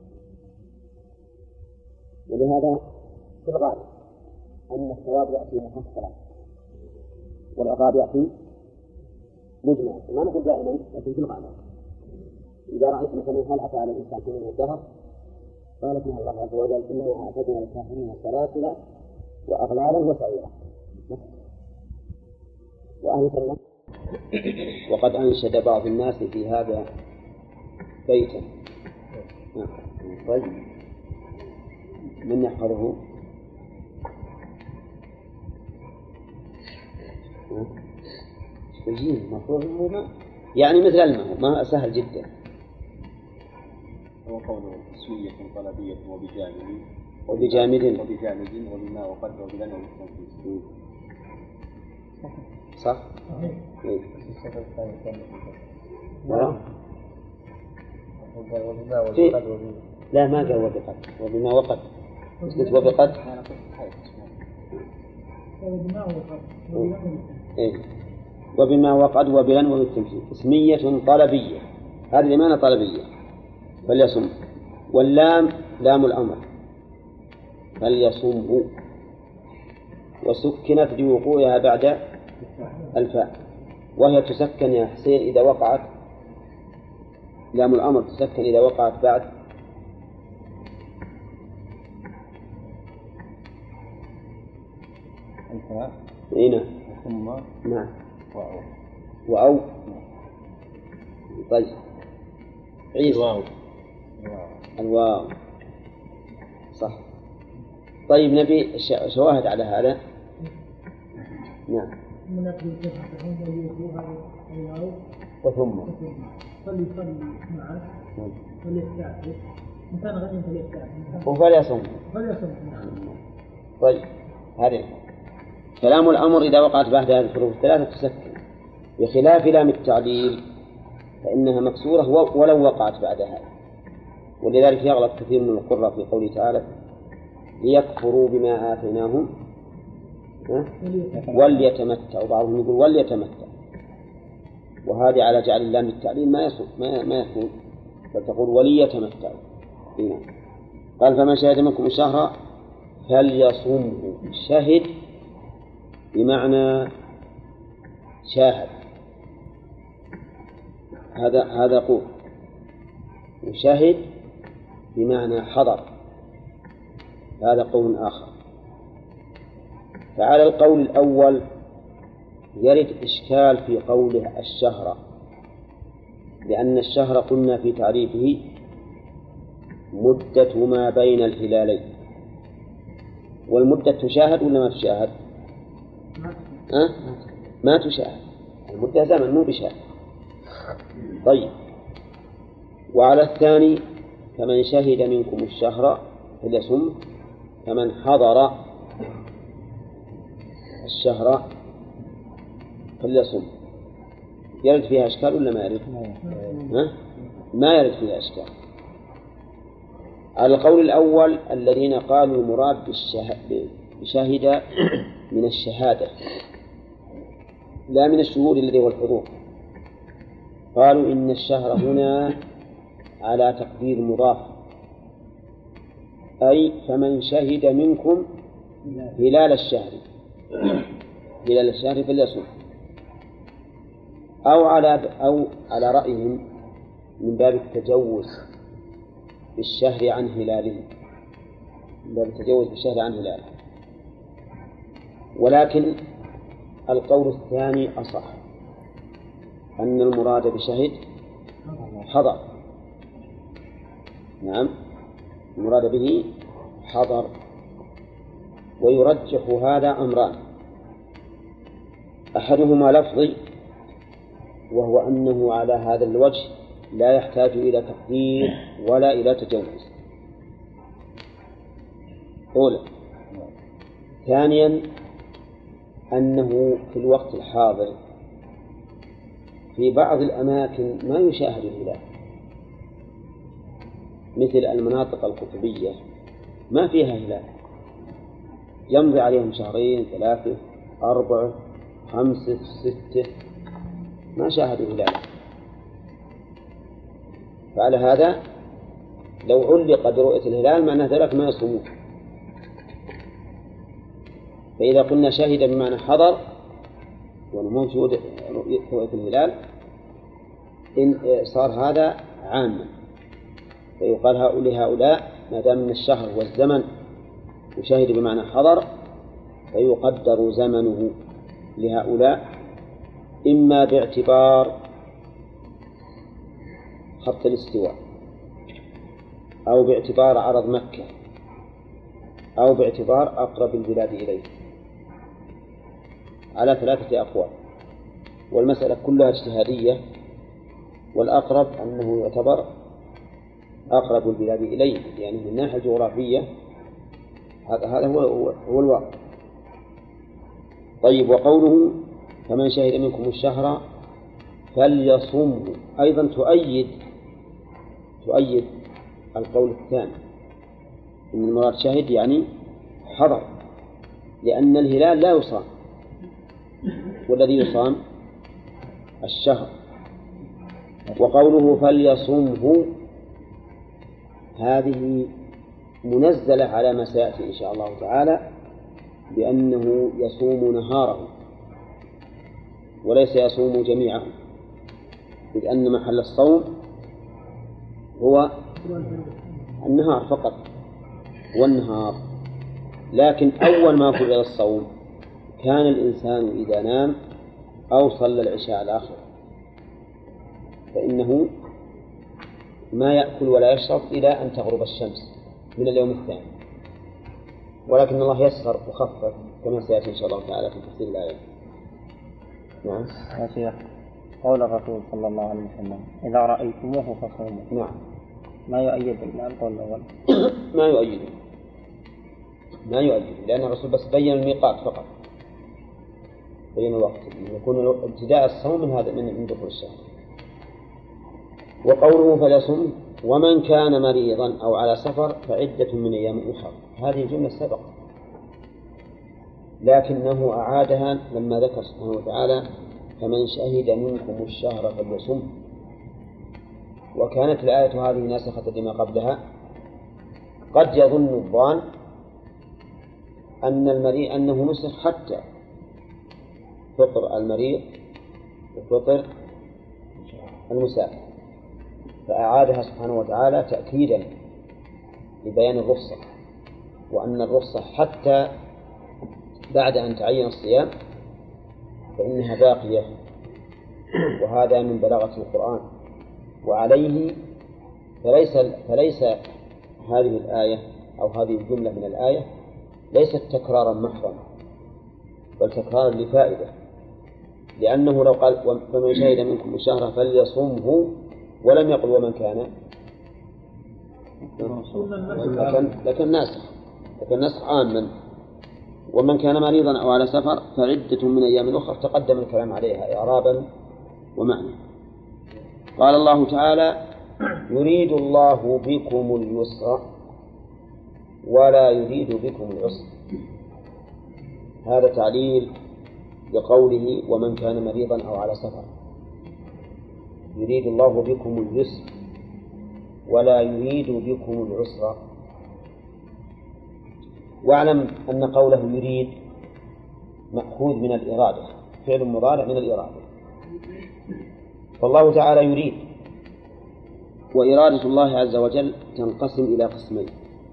ولهذا في الغالب أن الثواب يأتي مفصلا والعقاب يأتي مجملا، ما نقول دائما لكن في الغالب. إذا رأيت مثلا هل أتى على الإنسان في من الدهر قال فيها الله عز وجل إنه أعتدنا للكافرين سلاسل وأغلالا وسعيرا وأهل الله. وقد أنشد بعض الناس في هذا بيتا. طيب من يحفظه؟ يجيب مفروض يعني مثل الماء ما سهل جدا. وقوله اسمية طلبية وبجامد وبما وقد وبلن وبالتنفيذ. صح؟ إيه. لا ما قال وبقد، وبما وقد قلت وبقد. إيه. وبما وقد وبلن وبالتنفيذ. اسمية طلبية، هذه لمعنى طلبية فليصم، واللام لام الأمر فليصمه، وسكنت لوقوعها بعد الفاء، وهي تسكن يا حسين إذا وقعت، لام الأمر تسكن إذا وقعت بعد الفاء. هنا ثم نعم وأو. طيب عيسى الواو صح. طيب نبي شواهد على هذا. نعم. وثم فليصلي معه فليستعفف إن كان غنيا فليستعفف وفليصم. طيب هذه كلام الأمر إذا وقعت بعد هذه الحروف الثلاثة تسكن، بخلاف لام التعليل فإنها مكسورة ولو وقعت بعد هذا. ولذلك يغلط كثير من القراء في قوله تعالى ليكفروا بما آتيناهم وليتمتعوا، بعضهم يقول وليتمتع، وهذه على جعل اللام التعليل ما يكون، بل تقول وليتمتعوا. قال فمن شهد منكم الشهر فليصمه. شهد بمعنى شاهد، هذا قول، وشهد بمعنى حضر، هذا قول آخر. فعلى القول الأول يرد إشكال في قوله الشهر، لأن الشهر قلنا في تعريفه مدة ما بين الهلالين، والمدة تشاهد ولا ما تشاهد؟ ما تشاهد، المدة زمن مو بشاهد. طيب وعلى الثاني فمن شهد منكم الشهر فليصم، فمن حضر الشهر فليصم. يرد فيها أشكال ولا ما يرد؟ ما يرد فيها أشكال. على القول الأول الذين قالوا المراد بشهد من الشهادة لا من الشهود الذي هو الحضور، قالوا إن الشهر هنا على تقدير مضاف، أي فمن شهد منكم هلال الشهر فليصم، أو على رأيهم من باب التجوز بالشهر عن هلاله، ولكن القول الثاني أصح، أن المراد بشهد حضر. نعم، المراد به حضر. ويرجح هذا أمران: أحدهما لفظي، وهو أنه على هذا الوجه لا يحتاج إلى تقدير ولا إلى تجوز. أولا. ثانيا أنه في الوقت الحاضر في بعض الأماكن ما يشاهد الهلال، مثل المناطق القطبية ما فيها هلال، يمضي عليهم 2 3 4 5 6 ما شاهدوا هلالا. فعلى هذا لو علق برؤية الهلال معناه ذلك ما يصومون. فإذا قلنا شهد بمعنى حضر وموجود رؤية الهلال إن صار هذا عاما، فيقال لهؤلاء ما دام من الشهر والزمن وشهد بمعنى حضر فيقدر زمنه لهؤلاء، إما باعتبار خط الاستواء، أو باعتبار عرض مكة، أو باعتبار أقرب البلاد إليه، على 3 أقوال. والمسألة كلها اجتهادية، والأقرب أنه يعتبر أقرب البلاد إليه، يعني من الناحية الجغرافية هذا هو الواقع. طيب، وقوله فمن شهد منكم الشهر فليصمه أيضا تؤيد القول الثاني، إن المراد شهد يعني حضر، لأن الهلال لا يصام، والذي يصام الشهر. وقوله فليصمه هذه منزلة على ما سيأتي إن شاء الله تعالى، بأنه يصوم نهاره وليس يصوم جميعه، إذ أن محل الصوم هو النهار فقط والنهار. لكن أول ما فرض الصوم كان الإنسان إذا نام أو صلى العشاء الآخر فإنه ما يأكل ولا يشرب إلى أن تغرب الشمس من اليوم الثاني، ولكن الله يسر وخفف كما سيأتي إن شاء الله تعالى في تفسير الآية. نعم. يا شيخ، قول الرسول صلى الله عليه وسلم إذا رأيتموه فصوموا. نعم. ما يؤيد القول الأول. ما يؤيد لأن الرسول بس بين الميقات فقط، بين الوقت يكون ابتداء الصوم من دخول الشهر. وقوله فليصم ومن كان مريضا أو على سفر فعدة من أيام أخرى، هذه جملة سبق، لكنه أعادها لما ذكر سبحانه وتعالى فمن شهد منكم الشهر فليصم. وكانت الآية هذه ناسخة لما قبلها. قد يظن الظان أن المريء أنه نسخ حتى فطر المريض وفطر المسافر، فأعادها سبحانه وتعالى تأكيدا لبيان الرخصة، وأن الرخصة حتى بعد أن تعين الصيام فإنها باقية، وهذا من بلاغة القرآن. وعليه فليس هذه الآية أو هذه الجملة من الآية ليست تكرارا محضا، بل تكرارا لفائدة، لأنه لو قال فمن شهد منكم الشهر فليصمه ولم يقل ومن كان لكن ناسخ عاما. ومن كان مريضا أو على سفر فعدة من أيام أخرى تقدم الكلام عليها إعرابا ومعنى. قال الله تعالى يريد الله بكم اليسر ولا يريد بكم العسر، هذا تعليل لقوله ومن كان مريضا أو على سفر. يريد الله بكم اليسر ولا يريد بكم العسر، واعلم أن قوله يريد مأخوذ من الإرادة، فعل مضارع من الإرادة. فالله تعالى يريد، وإرادة الله عز وجل تنقسم إلى قسمين: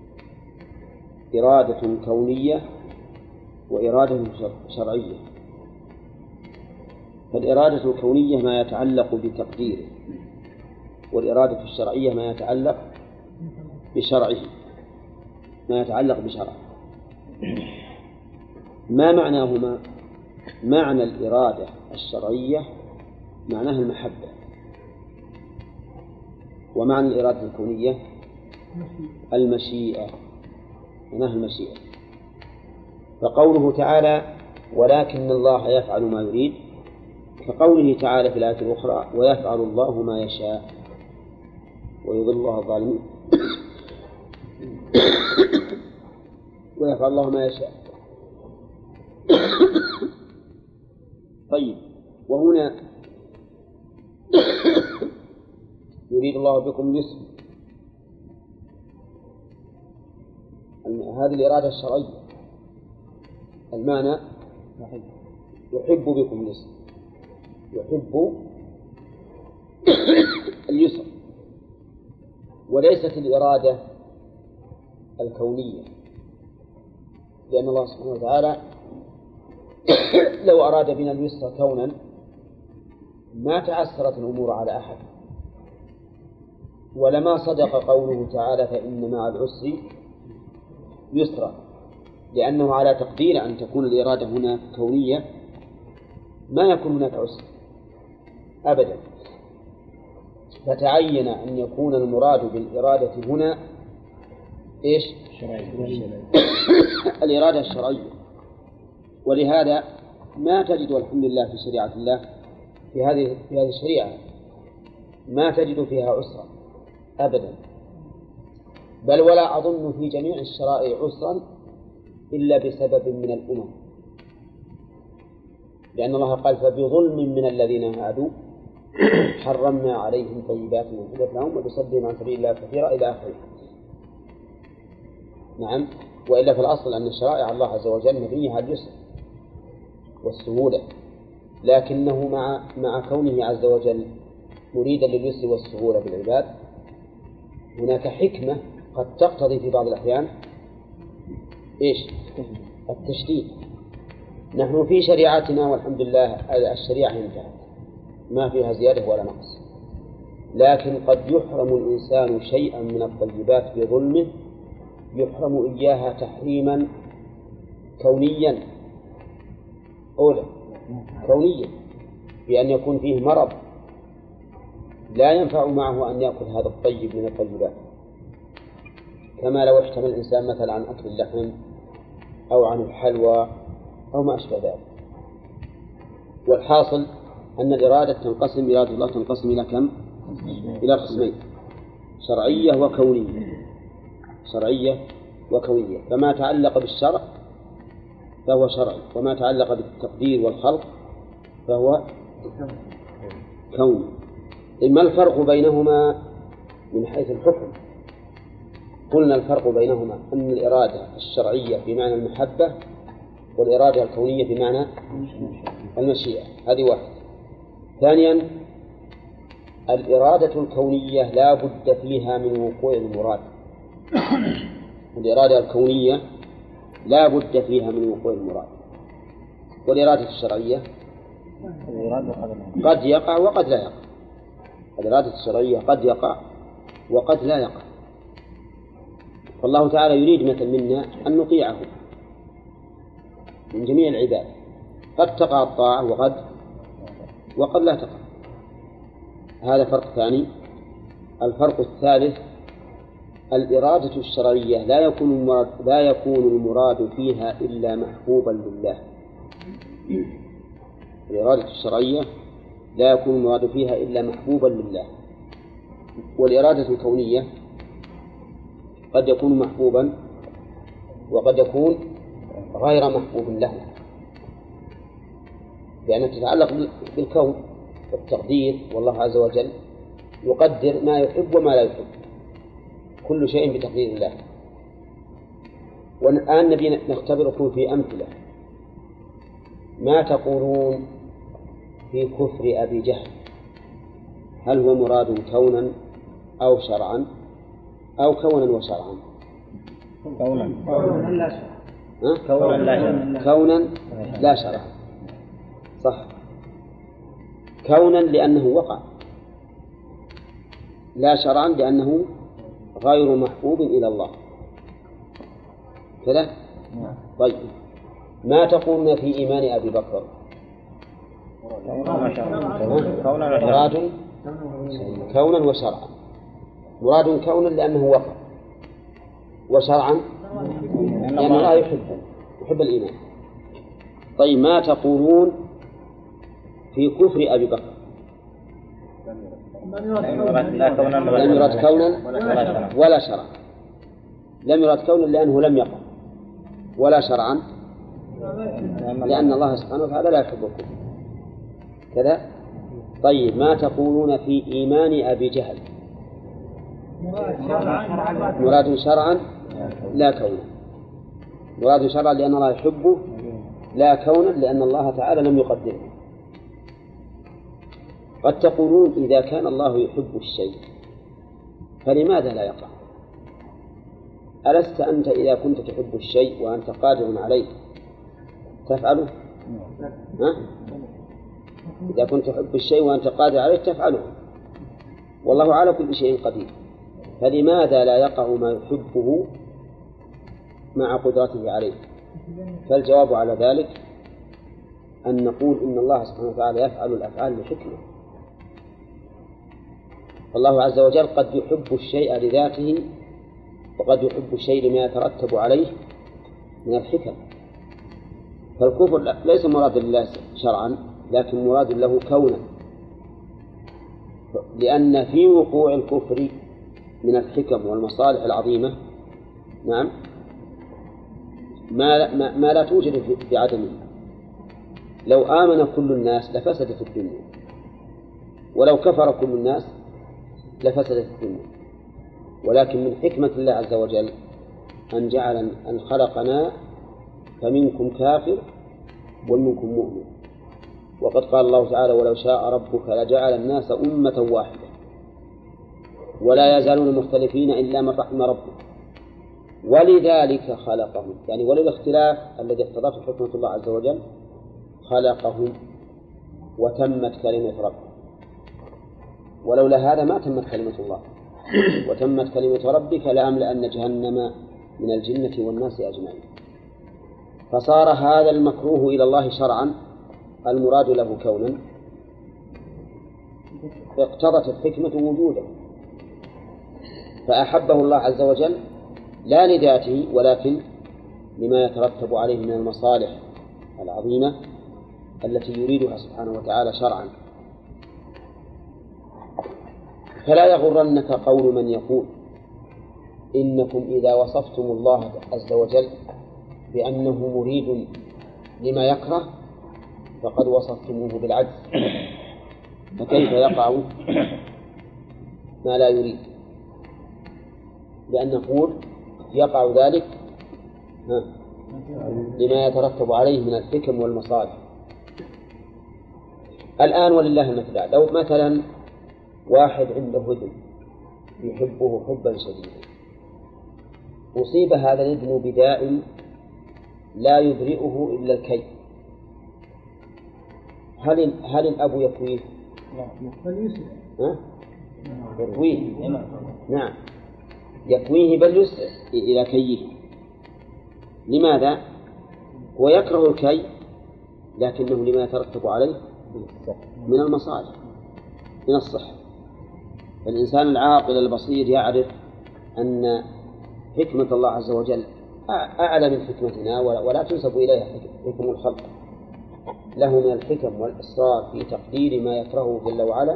إرادة كونية وإرادة شرعية. فالإرادة الكونية ما يتعلق بتقديره، والإرادة الشرعية ما يتعلق بشرعه، ما يتعلق بشرعه. ما معناهما؟ معنى الإرادة الشرعية معناها المحبة، ومعنى الإرادة الكونية المشيئة، معناها المشيئة. فقوله تعالى ولكن الله يفعل ما يريد، كقوله تعالى في الآية الأخرى ويفعل الله ما يشاء ويضل الله الظالمين. ويفعل الله ما يشاء. طيب، وهنا يريد الله بكم اليسر، هذه الإرادة الشرعية. المعنى يحب بكم اليسر، يحب اليسر، وليست الإرادة الكونية، لأن الله سبحانه وتعالى لو أراد بنا اليسر كونا ما تعسرت الأمور على أحد، ولما صدق قوله تعالى فإن مع العسر يسرا، لأنه على تقدير أن تكون الإرادة هنا كونية ما يكون هناك عسر أبدا. فتعين أن يكون المراد بالإرادة هنا إيش؟ الإرادة الشرعية. ولهذا ما تجد والحمد لله في شريعة الله في هذه الشريعة ما تجد فيها عسرا أبدا، بل ولا أظن في جميع الشرائع عسرا إلا بسبب من الأمم، لأن الله قال فبظلم من الذين هادوا حرمنا عليهم طيبات أحلت لهم وبصدهم عن سبيل الله كثيرا إلى آخره. نعم، وإلا في الأصل أن شرائع الله عز وجل مبنية على اليسر والسهولة، لكنه مع كونه عز وجل مريدا لليسر والسهولة بالعباد هناك حكمة قد تقتضي في بعض الأحيان إيش؟ التشديد. نحن في شريعتنا والحمد لله الشريعة انتهت ما فيها زيادة ولا نقص، لكن قد يحرم الإنسان شيئا من الطيبات بظلمه، يحرم إياها تحريما كونيا أولا كونيا، بأن يكون فيه مرض لا ينفع معه أن يأكل هذا الطيب من الطيبات، كما لو احتمل الإنسان مثلا عن أكل اللحم أو عن الحلوى أو ما أشبه ذلك. والحاصل أن الإرادة إرادة الله تنقسم إلى كم؟ إلى قسمين: شرعية وكونية. شرعية وكونية، فما تعلق بالشرع فهو شرعي، وما تعلق بالتقدير والخلق فهو كوني. ما الفرق بينهما من حيث الحكم؟ قلنا الفرق بينهما أن الإرادة الشرعية بمعنى المحبة، والإرادة الكونية بمعنى المشيئة. هذه واحد. ثانيا، الإرادة الكونية لا بد فيها من وقوع المراد. الإرادة الكونية لا بد فيها من وقوع المراد، والإرادة الشرعية قد يقع وقد لا يقع. الإرادة الشرعية قد يقع وقد لا يقع. فالله تعالى يريد مثل منا أن نطيعه من جميع العباد، قد تقع الطاعة وقد لا تقع. هذا فرق ثاني. الفرق الثالث: الإرادة الشرعية لا يكون المراد فيها إلا محبوبا لله. الإرادة الشرعية لا يكون المراد فيها إلا محبوبا لله، والإرادة الكونية قد يكون محبوبا وقد يكون غير محبوب له، لأنها تتعلق بالكون والتقدير، والله عز وجل يقدر ما يحب وما لا يحب، كل شيء بتقدير الله. والآن نبي نختبركم في أمثلة. ما تقولون في كفر أبي جهل؟ هل هو مراد كونا أو شرعا أو كونا وشرعا؟ كونا لا شرع. كونا لا شرعا. صح، كونا لأنه وقع، لا شرعا لأنه غير محبوب إلى الله كذا. طيب ما تقولون في إيمان أبي بكر؟ مراد كونا وشرعا. مراد كونا لأنه وقع، وشرعا لأن الله يحب الإيمان. طيب ما تقولون في كفر أبي بكر؟ لم يرد كونا ولا شرعا. لم يرد كونا لأنه لم يقع، ولا شرعا لأن الله سبحانه وتعالى لا يحب الكفر كذا. طيب ما تقولون في إيمان أبي جهل؟ مراد شرعا لا كونا. مراد شرعا لأن الله يحبه، لا كونا لأن الله تعالى لم يقدره. قد تقولون إذا كان الله يحب الشيء فلماذا لا يقع؟ ألست أنت إذا كنت تحب الشيء وأنت قادر عليه تفعله؟ ها؟ إذا كنت تحب الشيء وأنت قادر عليه تفعله، والله على كل شيء قدير، فلماذا لا يقع ما يحبه مع قدرته عليه؟ فالجواب على ذلك أن نقول إن الله سبحانه وتعالى يفعل الأفعال لحكمة. فالله عز وجل قد يحب الشيء لذاته، وقد يحب الشيء لما يترتب عليه من الحكم. فالكفر ليس مراد لله شرعا لكن مراد له كونا، لأن في وقوع الكفر من الحكم والمصالح العظيمة نعم ما لا توجد في عدمه. لو آمن كل الناس لفسدت الدنيا، ولو كفر كل الناس لفسدت الدنيا. ولكن من حكمة الله عز وجل أن جعل أن خلقنا فمنكم كافر ومنكم مؤمن. وقد قال الله تعالى: ولو شاء ربك لجعل الناس أمة واحدة ولا يزالون مختلفين إلا من رحم ربك ولذلك خلقهم، يعني وللاختلاف الذي اقتضته حكمة الله عز وجل خلقهم وتمت كلمة ربك. ولولا هذا ما تمت كلمة الله، وتمت كلمة ربك لأملأن جهنم من الجنة والناس أجمعين. فصار هذا المكروه إلى الله شرعا المراد له كونا، اقتضت الحكمة وجوده فأحبه الله عز وجل لا لذاته ولكن لما يترتب عليه من المصالح العظيمة التي يريدها سبحانه وتعالى شرعا. فلا يغرنك قول من يقول إنكم إذا وصفتم الله عز وجل بأنه مريد لما يكره فقد وصفتموه بالعجز، فكيف يقع ما لا يريد؟ لأن نقول يقع ذلك لما يترتب عليه من الحكم والمصالح. الآن ولله المثل، لو مثلا واحد عنده ابن يحبه حبا شديدا، أصيب هذا الابن بداء لا يبرئه إلا الكي، هل الأب يكويه؟ يكويه، نعم يكويه بل يسرع إلى كيه. لماذا؟ هو يكره الكي لكنه لما يترتب عليه من المصالح من الصحة. فالإنسان العاقل البصير يعرف أن حكمة الله عز وجل أعلى من حكمتنا ولا تنسب إليها حكم الخلق. له من الحكم والإصرار في تقدير ما يكرهه جل وعلا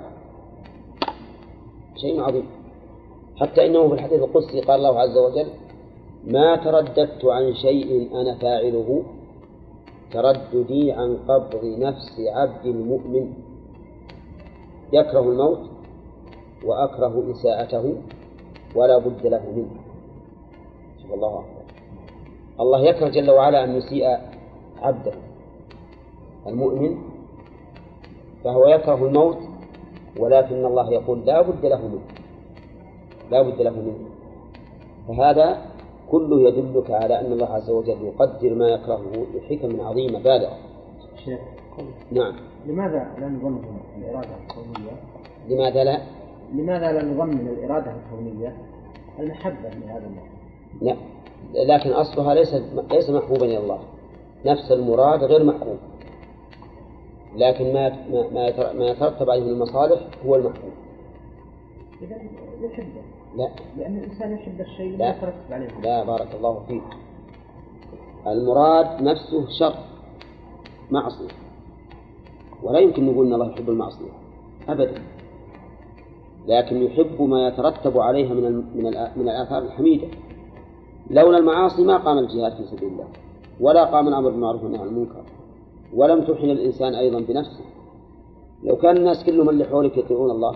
شيء عظيم، حتى إنه في الحديث القدسي قال الله عز وجل: ما ترددت عن شيء أنا فاعله ترددي عن قبض نفس عبد المؤمن يكره الموت وأكره إساءته ولا بد له منه. شوف الله أكبر. الله يكره جل وعلا أن يسيء عبده المؤمن، فهو يكره الموت، ولكن الله يقول لا بد له منه، لا بد له منه. فهذا كله يدلك على أن الله عز وجل يقدر ما يكرهه بحكم عظيمة بالغة. شيخ. نعم. لماذا لا نضمن الإرادة الكونية؟ لماذا لا نضمن الإرادة الكونية المحبة لهذا النوع؟ لا، لكن أصلها ليس محبوبا إلى الله، نفس المراد غير محبوب، لكن ما يترتب عليه من المصالح هو المحبوب. إذا يحبه. لا، لأن الإنسان يحب الشيء لا يترتب عليه. لا، بارك الله فيك. المراد نفسه شر، معصية، ولا يمكن نقول أن الله يحب المعصية أبدا، لكن يحب ما يترتب عليها من الآثار الحميدة. لولا المعاصي ما قام الجهاد في سبيل الله، ولا قام الأمر بالمعروف والنهي عن المنكر، ولم تحن الإنسان أيضا بنفسه. لو كان الناس كلهم اللي حولك يطيعون الله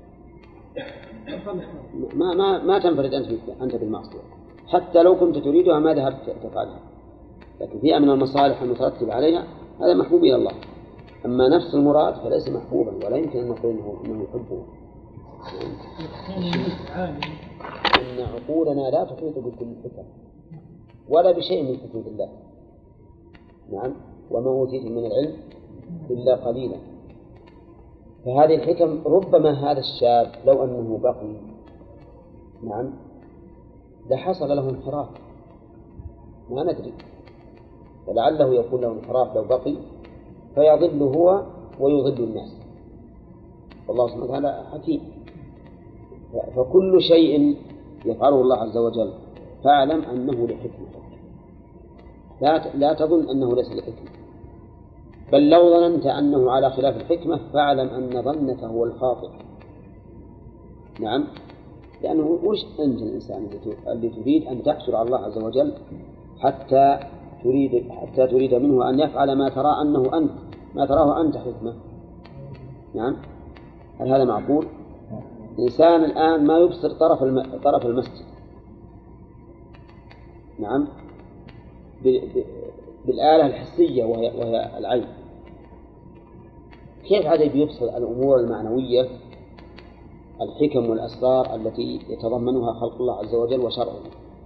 ما تنفرد أنت بالمعصية، حتى لو كنت تريدها ما ذهبت تفعلها. لكن فيها من المصالح المترتب عليها هذا محبوب إلى الله. أما نفس المراد فليس محبوبا، ولا يمكن أن نقول إنه يحبه. إن عقولنا لا تحيط بكل الحكم ولا بشيء من حدود الله. نعم. وما أوتيتم من العلم إلا قليلا. فهذه الحكم ربما هذا الشاب لو أنه بقي نعم لحصل له انحراف، ما ندري، ولعله يكون له انحراف لو بقي فيضل هو ويضل الناس، والله سبحانه وتعالى حكيم. فكل شيء يفعله الله عز وجل فاعلم أنه لحكمة، لا تظن أنه ليس لحكمة، بل لو ظننت أنه على خلاف الحكمة فاعلم أن ظنك هو الخاطئ. نعم. لأنه وش أنت الإنسان اللي تريد أن تحصل على الله عز وجل حتى تريد منه أن يفعل ما تراه أنت حكمة؟ نعم. هل هذا معقول؟ إنسان الآن ما يبصر طرف المسجد، نعم، بالآلة الحسية وهي العين، كيف هذا بيبصر الأمور المعنوية الحكم والأسرار التي يتضمنها خلق الله عز وجل وشرعه؟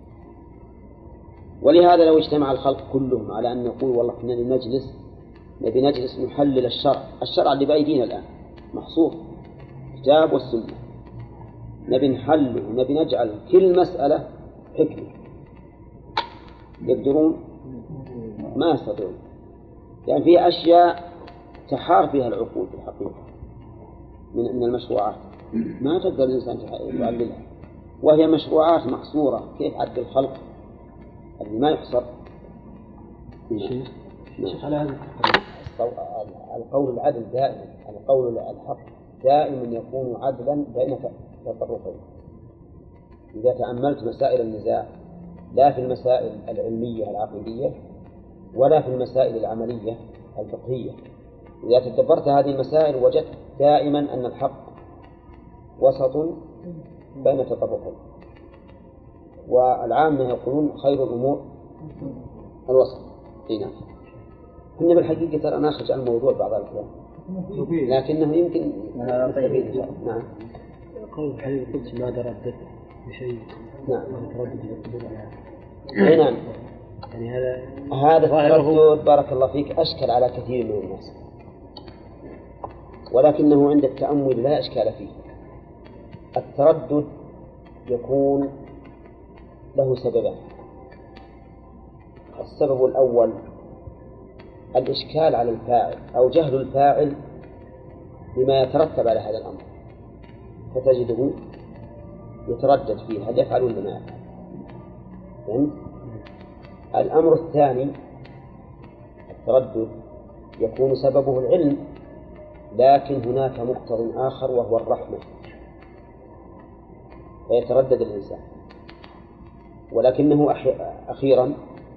ولهذا لو اجتمع الخلق كلهم على أن نقول والله إحنا نبي نجلس نحلل الشرع اللي بأيدينا الآن محصور الكتاب والسنة، نبي نحلل ونبي نجعل كل مسألة حكمة، يقدرون؟ ما يستطيعون، لأن في أشياء تحار فيها العقول في الحقيقة من المشروعات ما تقدر الإنسان يعللها، وهي مشروعات محصورة. كيف عد الخلق اللي ما يحصر؟ على هذا القول العدل دائما، القول الحق دائما يكون عدلا بين تطرفين. إذا تأملت مسائل النزاع لا في المسائل العلمية العقيدية ولا في المسائل العملية الفقهية، إذا تدبرت هذه المسائل وجدت دائما أن الحق وسط بين تطرفين، والعامة يقولون خير الأمور الوسط. نعم. كنا بالحقيقة ترى ناخذ عن الموضوع بعض الأحيان لكنه يمكن نستفيد. نعم. قول الحديث القدسي ما تردد بشيء. نعم. تردد يقدر نعم. يعني هذا التردد بارك الله فيك أشكل على كثير من الناس، ولكنه عند التأمل لا إشكال فيه. التردد يكون له سببان. السبب الأول الإشكال على الفاعل أو جهل الفاعل بما يترتب على هذا الأمر، فتجده يتردد فيه هل يفعل ولا ما يفعل. فهمت؟ الأمر الثاني التردد يكون سببه العلم، لكن هناك مقتضى آخر وهو الرحمة، فيتردد الإنسان، ولكنه أخيرا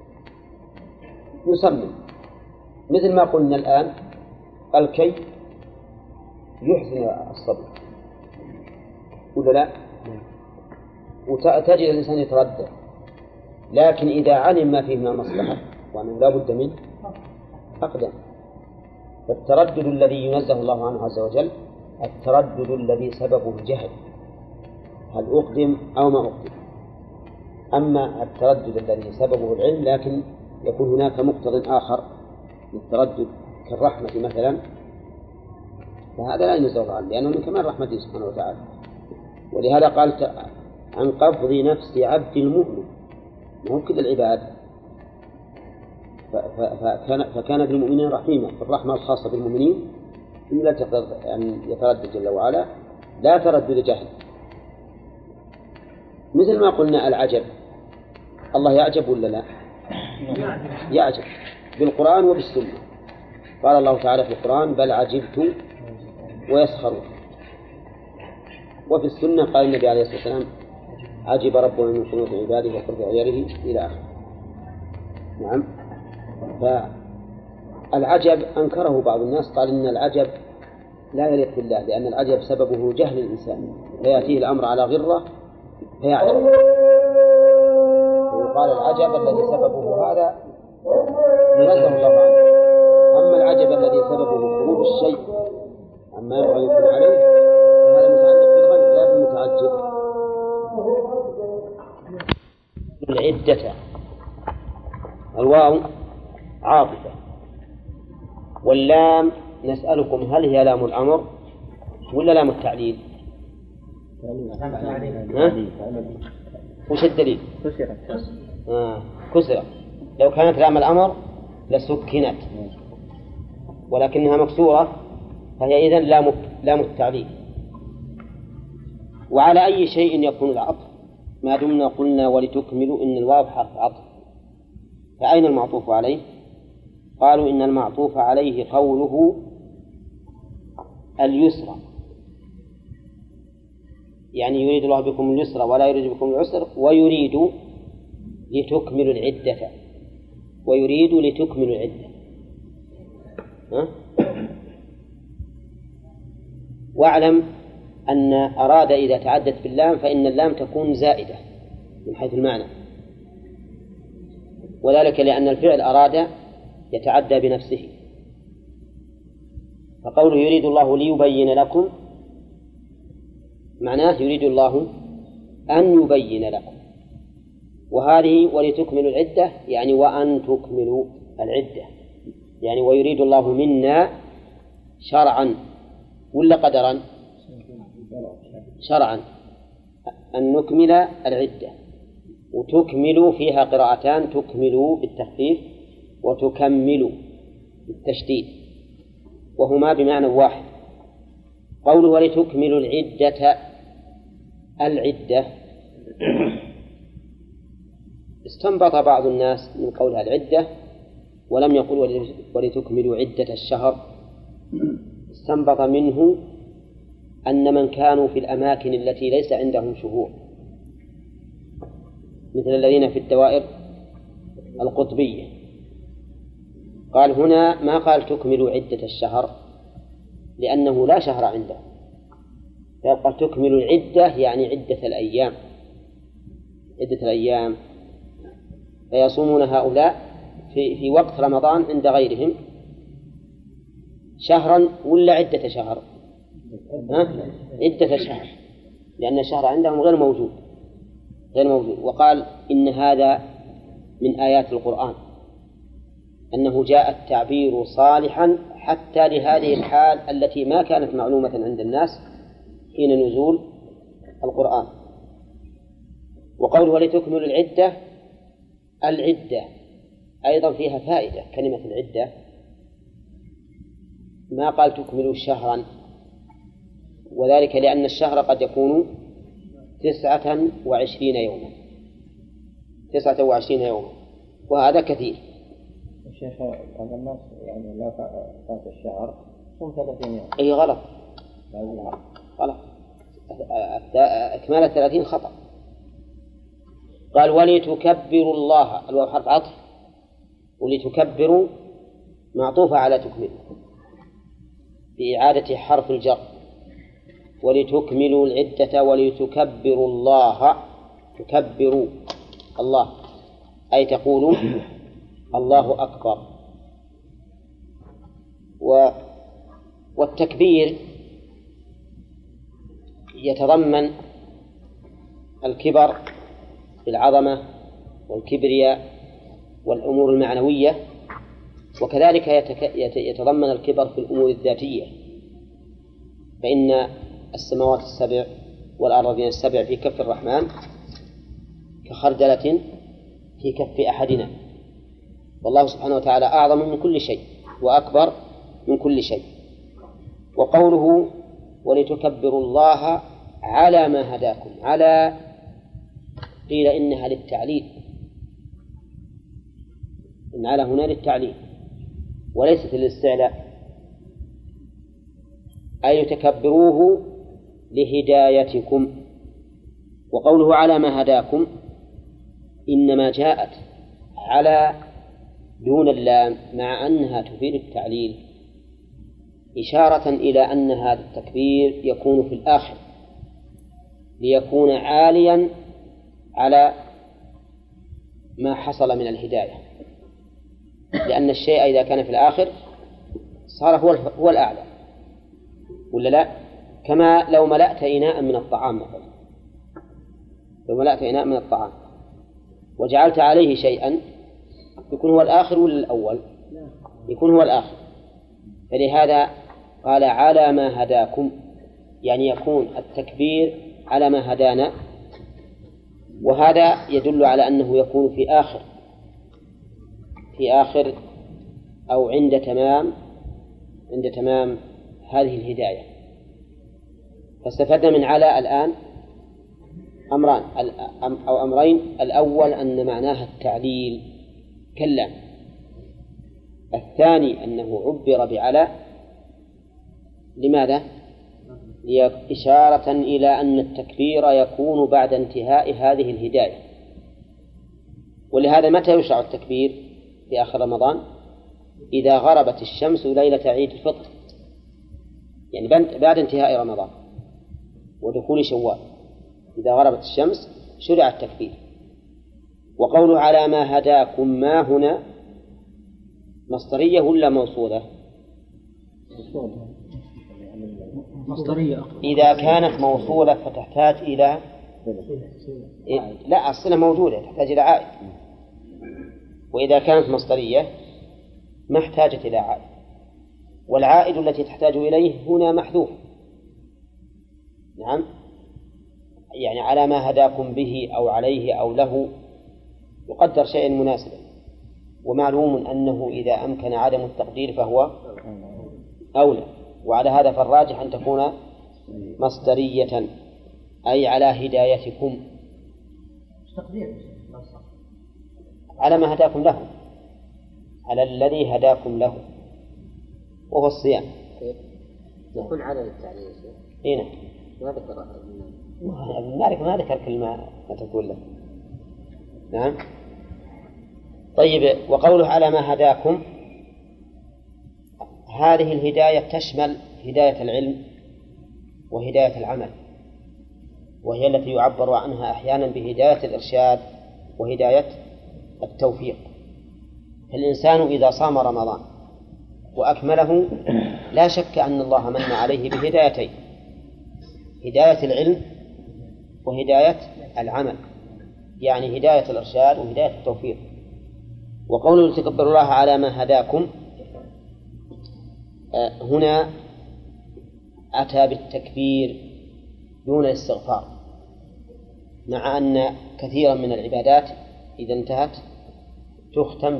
يسمم، مثل ما قلنا الآن الكي يحسن الصبر ولا لا؟ وتجد الإنسان يتردد لكن إذا علم ما فيه من المصلحة وأنه لا بد منه أقدم. فالتردد الذي ينزه الله عنه عز وجل التردد الذي سببه الجهل، هل أقدم أو ما أقدم. أما التردد الذي سببه العلم لكن يكون هناك مقتضى آخر للتردد كالرحمة مثلا، فهذا لا ينزه الله عنه لأنه من كمال رحمته سبحانه وتعالى. ولهذا قال عن قبض نفس عبد المؤمن، مو كل العباد، فكان بالمؤمنين رحيما. الرحمة الخاصة بالمؤمنين إن لا تقدر أن يتردد جل وعلا لا تردد جهل. مثل ما قلنا العجب، الله يعجب ولا لا؟ يعجب بالقرآن وبالسنة. قال الله تعالى في القرآن بل عجبت ويسخرون، وفي السنة قال النبي عليه الصلاة والسلام عجب ربنا من قنوط عباده وقرب عياله إلى آخره. نعم. فالعجب أنكره بعض الناس، قال إن العجب لا يليق بالله لأن العجب سببه جهل الإنسان فيأتيه الأمر على غرة فيعجب، ويقال العجب الذي سببه هذا ينزه الله عنه. أما العجب الذي سببه خروج الشيء عما يبغى يكون عليه فهذا متعلق بالغيب لا بالمتعجب. العدة الواو عاطفة، واللام نسألكم هل هي لام الأمر ولا لام التعليل؟ وش الدليل؟ كسرت. لو كانت لام الأمر لسكنت، ولكنها مكسورة فهي إذن لام التعليل. وعلى أي شيء يكون العطف ما دمنا قلنا ولتكملوا إن الواو حرف عطف، فأين المعطوف عليه؟ قالوا إن المعطوف عليه قوله اليسر، يعني يريد الله بكم اليسر ولا يريد بكم العسر، ويريد لتكملوا العدة، ويريد لتكملوا العدة. واعلم أن أراد إذا تعدت باللام فإن اللام تكون زائدة من حيث المعنى، وذلك لأن الفعل أراد يتعدى بنفسه. فقوله يريد الله ليبين لكم معناه يريد الله أن يبين لكم، وهذه ولتكملوا العدة يعني وأن تكملوا العدة، يعني ويريد الله منا شرعا ولا قدرا؟ شرعا أن نكمل العدة. وتكملوا فيها قراءتان، تكملوا بالتخفيف وتكملوا بالتشديد، وهما بمعنى واحد. قوله ولتكملوا العدة، العدة استنبط بعض الناس من قولها العدة ولم يقول ولتكملوا عدة الشهر، استنبط منه أن من كانوا في الأماكن التي ليس عندهم شهور مثل الذين في الدوائر القطبية، قال هنا ما قال تكملوا عدة الشهر لأنه لا شهر عنده، فقال تكملوا العدة يعني عدة الأيام، عدة الأيام. فيصومون هؤلاء في وقت رمضان عند غيرهم شهرا ولا عدة شهر؟ عدة شهر، لأن الشهر عندهم غير موجود. وقال إن هذا من آيات القرآن أنه جاء التعبير صالحا حتى لهذه الحال التي ما كانت معلومة عند الناس حين نزول القرآن. وقوله ولتكملوا العدة، العدة أيضا فيها فائدة. كلمة العدة ما قال تكملوا شهرا، وذلك لأن الشهر قد يكون 29 يوما، 29 يوما، وهذا كثير. الشيخ بعض الناس يعني لا فات الشهر صوم 30 يوم. أي غلط، غلط، إكمال 30 خطأ. قال ولتكبروا الله، الواو حرف عطف، ولتكبروا معطوفة على تكملوا بإعادة حرف الجر، ولتكملوا العدة ولتكبروا الله، تكبروا الله أي تقول الله أكبر. والتكبير يتضمن الكبر بالعظمة والكبرياء والأمور المعنوية، وكذلك يتضمن الكبر في الأمور الذاتية، فإن السماوات السبع والأرضين السبع في كف الرحمن كخردلة في كف أحدنا، والله سبحانه وتعالى أعظم من كل شيء وأكبر من كل شيء. وقوله ولتكبروا الله على ما هداكم، على قيل إنها للتعليل، إن على هنا للتعليل وليست للاستعلاء، أي تكبروه لهدايتكم. وقوله على ما هداكم إنما جاءت على دون اللام مع أنها تفيد التعليل، إشارة إلى أن هذا التكبير يكون في الآخر ليكون عاليا على ما حصل من الهداية، لأن الشيء إذا كان في الآخر صار هو الأعلى، ولا لا؟ كما لو ملأت إناء من الطعام مثلا، لو ملأت إناء من الطعام وجعلت عليه شيئا يكون هو الآخر ولا الأول؟ يكون هو الآخر. فلهذا قال على ما هداكم، يعني يكون التكبير على ما هدانا، وهذا يدل على أنه يكون في آخر أو عند تمام هذه الهداية. فاستفدنا من على الآن أمرين، الأول أن معناها التعليل كاللام، الثاني أنه عبر بعلى، لماذا؟ إشارة إلى أن التكبير يكون بعد انتهاء هذه الهداية. ولهذا متى يشرع التكبير في آخر رمضان؟ إذا غربت الشمس ليلة عيد الفطر، يعني بعد انتهاء رمضان ودخول شوال، إذا غربت الشمس شرع التكبير. وقوله على ما هداكم، ما هنا مصدرية ولا موصولة؟ مصدرية. إذا كانت موصولة فتحتاج إلى لا، الصلة موجودة تحتاج إلى عائد، وإذا كانت مصدرية ما احتاجت إلى عائد، والعائد التي تحتاج إليه هنا محذوف. نعم، يعني على ما هداكم به أو عليه أو له يقدر شيئا مناسبا، ومعلوم أنه إذا أمكن عدم التقدير فهو أولى. وعلى هذا فالراجح أن تكون مصدرية، أي على هدايتكم، على ما هداكم له، على الذي هداكم له وهو الصيام. يكون على التعليل. هنا ما ذكر ابن مالك ما ذكر كلمة ما تقول له. نعم. طيب، وقوله على ما هداكم، هذه الهداية تشمل هداية العلم وهداية العمل، وهي التي يعبر عنها أحيانا بهداية الإرشاد وهداية التوفيق. فالإنسان إذا صام رمضان وأكمله لا شك أن الله من عليه بهدايتين، هداية العلم وهداية العمل، يعني هداية الإرشاد وهداية التوفيق. وقوله تكبر الله على ما هداكم، هنا أتى بالتكبير دون الاستغفار، مع أن كثيرا من العبادات إذا انتهت تختم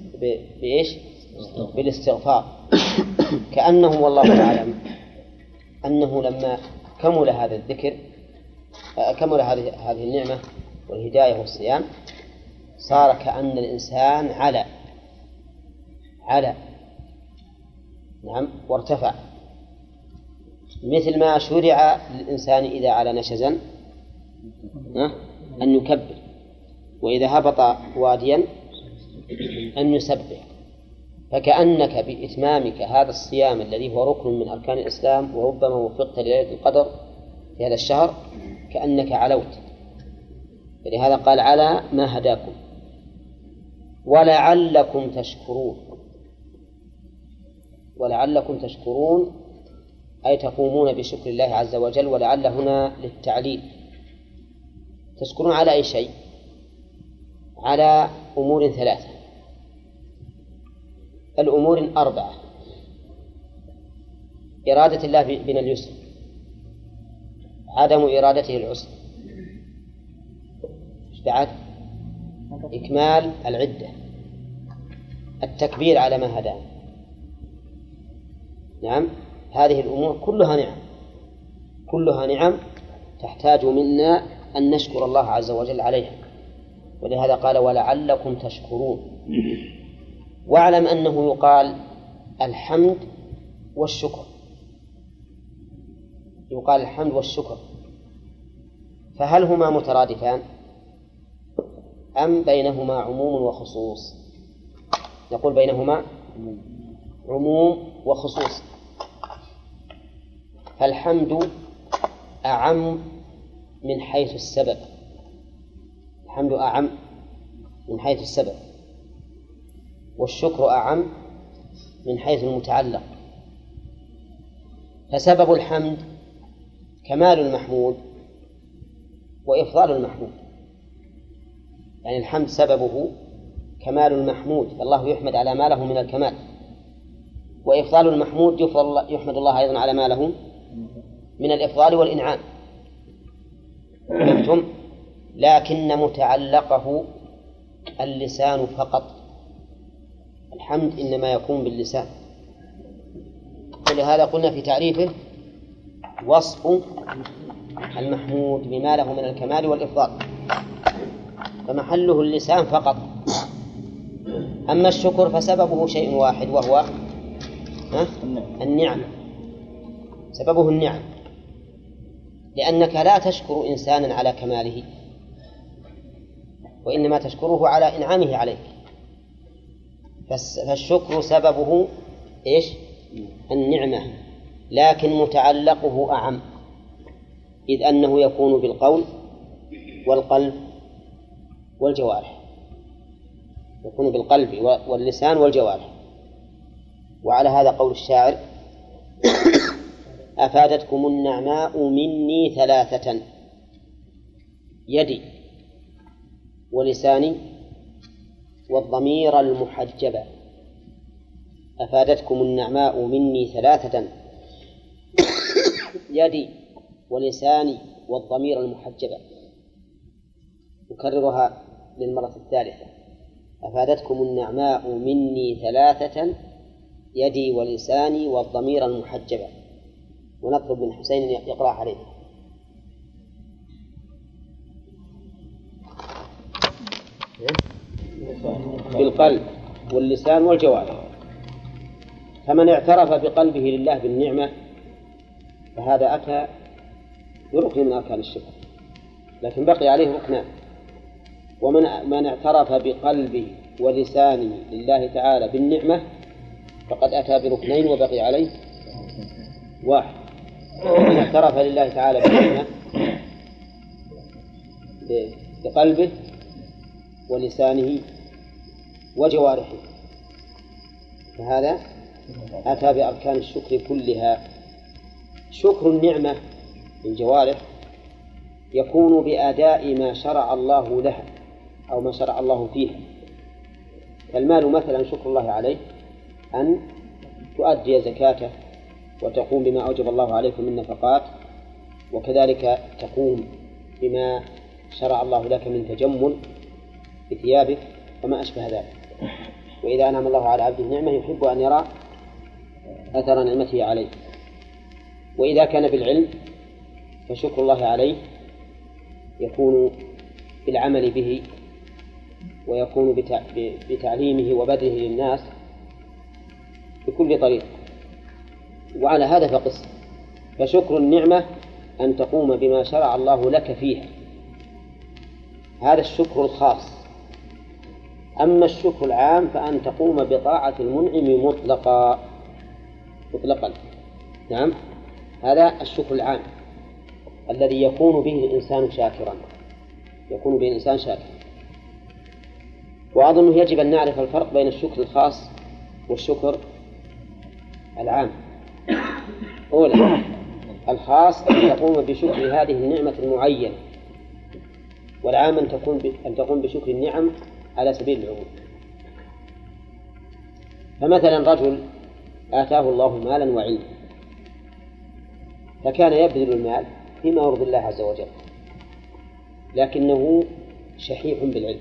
بالاستغفار، كأنه والله أعلم أنه لما كمل هذا الذكر، كمل هذه النعمة والهداية والصيام، صار كأن الإنسان على نعم وارتفع، مثل ما شرع للإنسان إذا على نشزا أن يكبر، وإذا هبط واديا أن يسبح. فكأنك بإتمامك هذا الصيام الذي هو ركن من أركان الإسلام، وربما وفقت لليلة القدر في هذا الشهر، كأنك علوت. فلهذا قال على ما هداكم، ولعلكم تشكرون. ولعلكم تشكرون أي تقومون بشكر الله عز وجل، ولعل هنا للتعليل. تشكرون على أي شيء؟ على أمور ثلاثة، الأمور 4: إرادة الله بنا اليسر، عدم إرادته العسر، بعد إكمال العدة، التكبير على ما هدانا. نعم، هذه الأمور كلها نعم تحتاج منا أن نشكر الله عز وجل عليها، ولهذا قال ولعلكم تشكرون. واعلم أنه يقال الحمد والشكر، يقال الحمد والشكر، فهل هما مترادفان أم بينهما عموم وخصوص؟ نقول بينهما عموم وخصوص. فالحمد أعم من حيث السبب، الحمد أعم من حيث السبب، والشكر أعم من حيث المتعلق. فسبب الحمد كمال المحمود وإفضال المحمود، يعني الحمد سببه كمال المحمود، فالله يحمد على ما له من الكمال، وإفضال المحمود يحمد الله أيضا على ما له من الإفضال والإنعام. فهمتم؟ لكن متعلقه اللسان فقط، الحمد إنما يكون باللسان. ولهذا قلنا في تعريفه وصف المحمود بما له من الكمال والإفضال، فمحله اللسان فقط. أما الشكر فسببه شيء واحد وهو النعم، سببه النعم، لأنك لا تشكر إنسانا على كماله، وإنما تشكره على إنعامه عليك. فالشكر سببه إيش؟ النعمة، لكن متعلقه أعم، إذ أنه يكون بالقول والقلب والجوارح، يكون بالقلب واللسان والجوارح. وعلى هذا قول الشاعر أفادتكم النعماء مني 3: يدي ولساني والضمير المحجبة. أفادتكم النعماء مني 3: يدي ولساني والضمير المحجبة. أكررها للمرة الثالثة: أفادتكم النعماء مني 3: يدي ولساني والضمير المحجبة. ونطلب من حسين يقرأ عليه. بالقلب واللسان والجوارح. فمن اعترف بقلبه لله بالنعمة فهذا أتى بركن من أركان الشكر، لكن بقي عليه ركنان. ومن اعترف بقلبه ولسانه لله تعالى بالنعمة فقد أتى بركنين وبقي عليه واحد. ومن اعترف لله تعالى بالنعمة بقلبه ولسانه وجوارحه فهذا أتى بأركان الشكر كلها. شكر النعمة بالجوارح يكون بأداء ما شرع الله لها أو ما شرع الله فيها. فالمال مثلا شكر الله عليه أن تؤدي زكاته وتقوم بما أوجب الله عليك من نفقات، وكذلك تقوم بما شرع الله لك من تجمل بثيابك وما أشبه ذلك. وإذا أنعم الله على عبده نعمة يحب أن يرى أثر نعمته عليه. وإذا كان بالعلم فشكر الله عليه يكون بالعمل به، ويكون بتعليمه وبذله للناس بكل طريق. وعلى هذا فقس. فشكر النعمة أن تقوم بما شرع الله لك فيها، هذا الشكر الخاص. أما الشكر العام فأن تقوم بطاعة المنعم مطلقا. نعم، هذا الشكر العام الذي يكون به الإنسان شاكرا، وأظن يجب أن نعرف الفرق بين الشكر الخاص والشكر العام. أولا الخاص أن تقوم بشكر هذه النعمة المعينة، والعام أن تقوم بشكر النعم على سبيل العموم. فمثلا رجل آتاه الله مالا وعلما، فكان يبذل المال فيما يرضي الله عز وجل، لكنه شحيح بالعلم،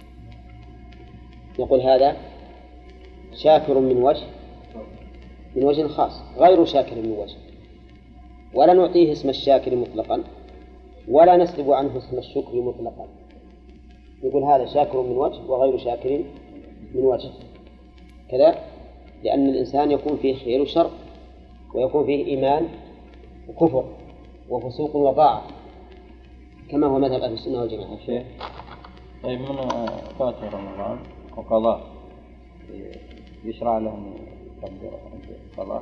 نقول هذا شاكر من وجه خاص، غير شاكر من وجه، ولا نعطيه اسم الشاكر مطلقا ولا نسلب عنه اسم الشكر مطلقا، نقول هذا شاكر من وجه وغير شاكر من وجه كذا، لأن الإنسان يكون فيه خير وشر، ويكون فيه إيمان وكفر وفسوق وطاعة، كما هو مذهب أهل السنة والجماعة. طيب من فات رمضان وقضاء يشرع لهم قضاء؟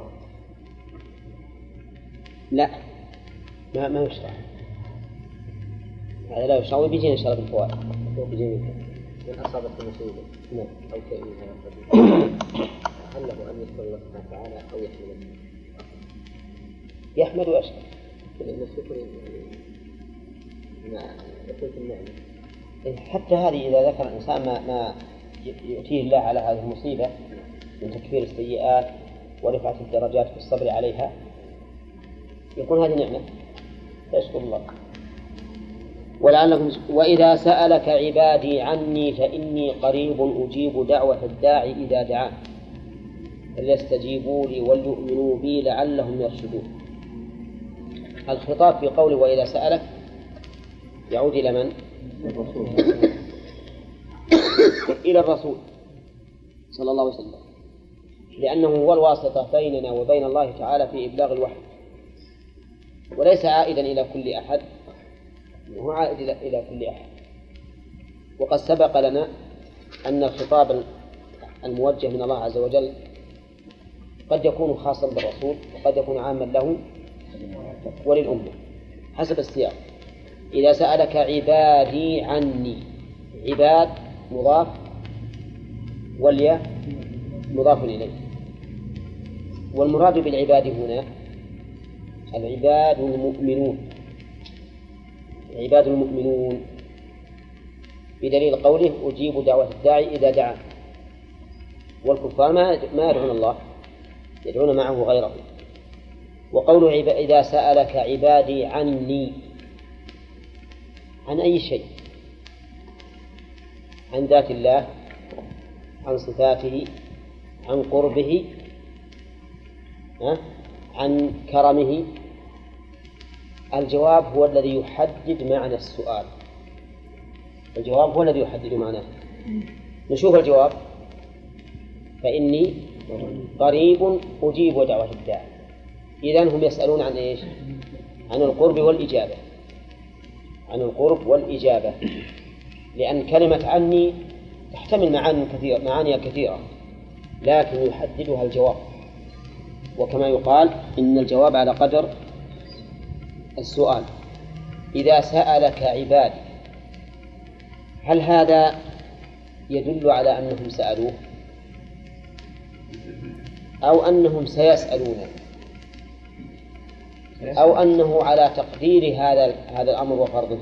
لا، ما يشرع، هذا لا يشرع، وبيجينا إن شاء الله بالفوائد. من أصابت المصيبة نعم. أو شيء من هل له أن يشكر الله سبحانه وتعالى أو يحمده؟ يحمد ويشكر، لأن الشكر ما يكون في النعمة. حتى هذه إذا ذكر الإنسان ما يؤتيه الله على هذه المصيبة من تكفير السيئات ورفعة الدرجات في الصبر عليها، يكون هذه نعمة فيشكر الله. ولعلكم وإذا سألك عبادي عني فإني قريب أجيب دعوة الداعي إذا دعان فليستجيبوا لي وليؤمنوا بي لعلهم يرشدون. الخطاب في قوله وإذا سألك يعود إلى من؟ إلى الرسول صلى الله عليه وسلم، لأنه هو الواسطة بيننا وبين الله تعالى في إبلاغ الوحي، وليس عائدا إلى كل أحد، هو عائد إلى كل أحد. وقد سبق لنا أن الخطاب الموجه من الله عز وجل قد يكون خاصا بالرسول وقد يكون عاما له وللأمة حسب السياق. إذا سألك عبادي عني، عباد مضاف والياء مضاف إليه، والمراد بالعباد هنا العباد المؤمنون، عباد المؤمنون، بدليل قوله أجيب دعوة الداعي إذا دعا. والكفار ما يدعون الله، يدعون معه غيره. وقوله إذا سألك عبادي عني، عن أي شيء؟ عن ذات الله، عن صفاته، عن قربه، عن كرمه. الجواب هو الذي يحدد معنى السؤال، الجواب هو الذي يحدد معناه. نشوف الجواب: فإني قريب أجيب دعوة الداعي. إذن هم يسألون عن إيش؟ عن القرب والإجابة، عن القرب والإجابة، لأن كلمة عني تحتمل معاني كثيرة، لكن يحددها الجواب. وكما يقال إن الجواب على قدر السؤال. إذا سألك عبادي، هل هذا يدل على أنهم سألوه أو أنهم سيسألون أو أنه على تقدير هذا الأمر وفرضه؟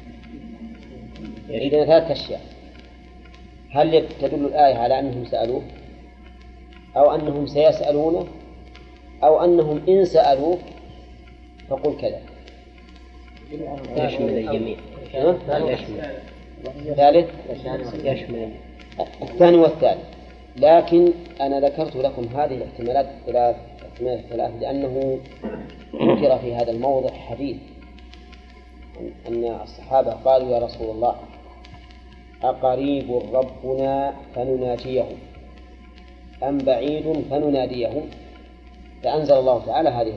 يريدنا ثلاثة أشياء: هل تدل الآية على أنهم سألوه أو أنهم سيسألونه أو أنهم إن سألوه فقل كذا. يشمل الجميع. ثالث يشمل الثاني والثالث. لكن أنا ذكرت لكم هذه الاحتمالات الثلاث لأنه ذكر في هذا الموضع حديث أن الصحابة قالوا: يا رسول الله، أقريب ربنا فنناجيه أم بعيد فنناديه؟ فأنزل الله تعالى هذه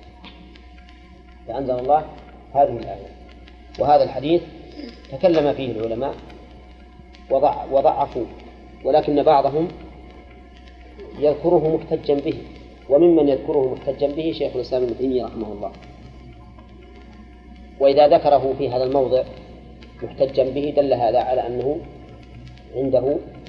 الآية. وهذا الحديث تكلم فيه العلماء وضعفوه، ولكن بعضهم يذكره محتجا به، وممن يذكره محتجا به شيخ الإسلام ابن تيمية رحمه الله. وإذا ذكره في هذا الموضع محتجا به دل هذا على أنه عنده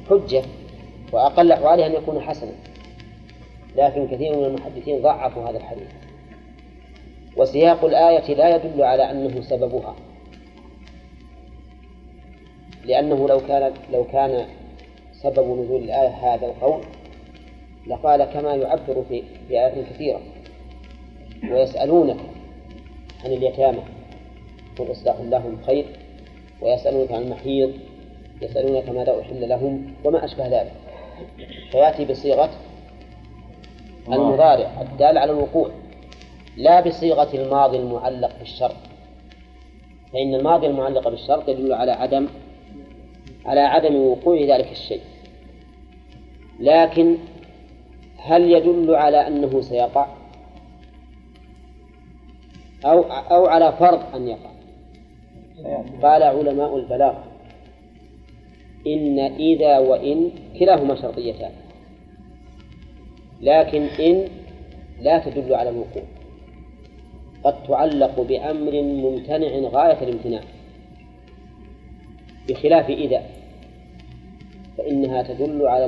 حجة، وأقل أحواله أن يكون حسنا، لكن كثير من المحدثين ضعفوا هذا الحديث. وسياق الآية لا يدل على أنه سببها، لأنه لو كان سبب نزول الآية هذا القول لقال كما يعبر في آيات كثيرة: ويسألونك عن اليتامى قل إصلاح لهم خير، ويسألونك عن المحيض، يسألونك ماذا أحل لهم، وما أشبه ذلك، فيأتي بصيغة المضارع الدال على الوقوع، لا بصيغة الماضي المعلق بالشرط، فإن الماضي المعلق بالشرط يدل على عدم وقوع ذلك الشيء. لكن هل يدل على أنه سيقع أو على فرض أن يقع؟ قال علماء البلاغة إن إذا وإن كلاهما شرطيتان، لكن إن لا تدل على الوقوع، قد تعلق بأمر ممتنع غاية الامتناع، بخلاف إذا فإنها تدل على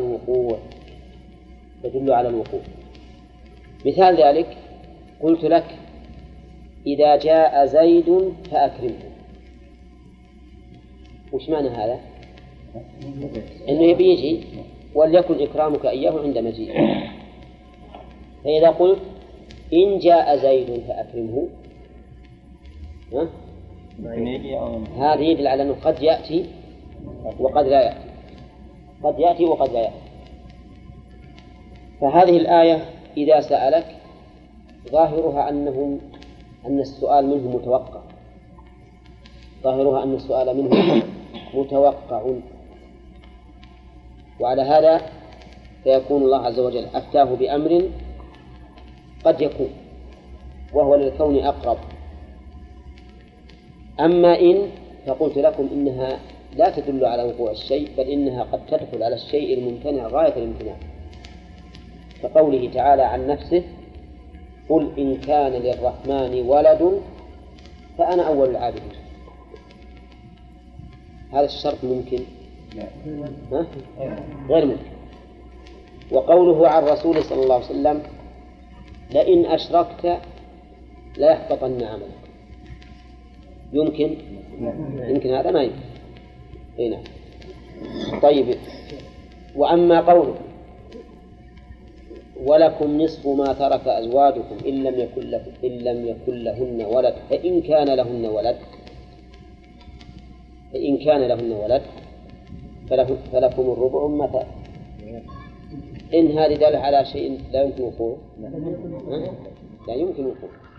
الوقوع. مثال ذلك قلت لك: إذا جاء زيد فأكرمه. وش معنى هذا؟ إنه يبي يجي، وليكن إكرامك إياه عند مجيء. فإذا قلت إن جاء زيد فأكرمه، هذا يدل على أنه قد يأتي وقد لا يأتي، قد يأتي وقد لا يأتي. فهذه الآية إذا سألك ظاهرها أن السؤال منه متوقع، ظاهرها أن السؤال منه متوقع، وعلى هذا فيكون الله عز وجل أفتاه بأمر قد يكون وهو للكون أقرب. أما إن فقلت لكم إنها لا تدل على وقوع الشيء، بل إنها قد تدخل على الشيء الممتنع غاية الامتناع، كقوله تعالى عن نفسه: قل إن كان للرحمن ولد فأنا أول العابدين. هذا الشرط ممكن؟ غير ممكن. وقوله عن رسوله صلى الله عليه وسلم: لئن أشركت ليحبطن عملك. يمكن هذا ما يمكن. هنا طيب. وأما قوله: ولكم نصف ما ترك أزواجكم إن لم يكن لهن ولد فإن كان لهن ولد فلكم الربع ما ترك. إن هذه دالة على شيء لا يمكن وقوعه، لا يمكن وقوعه.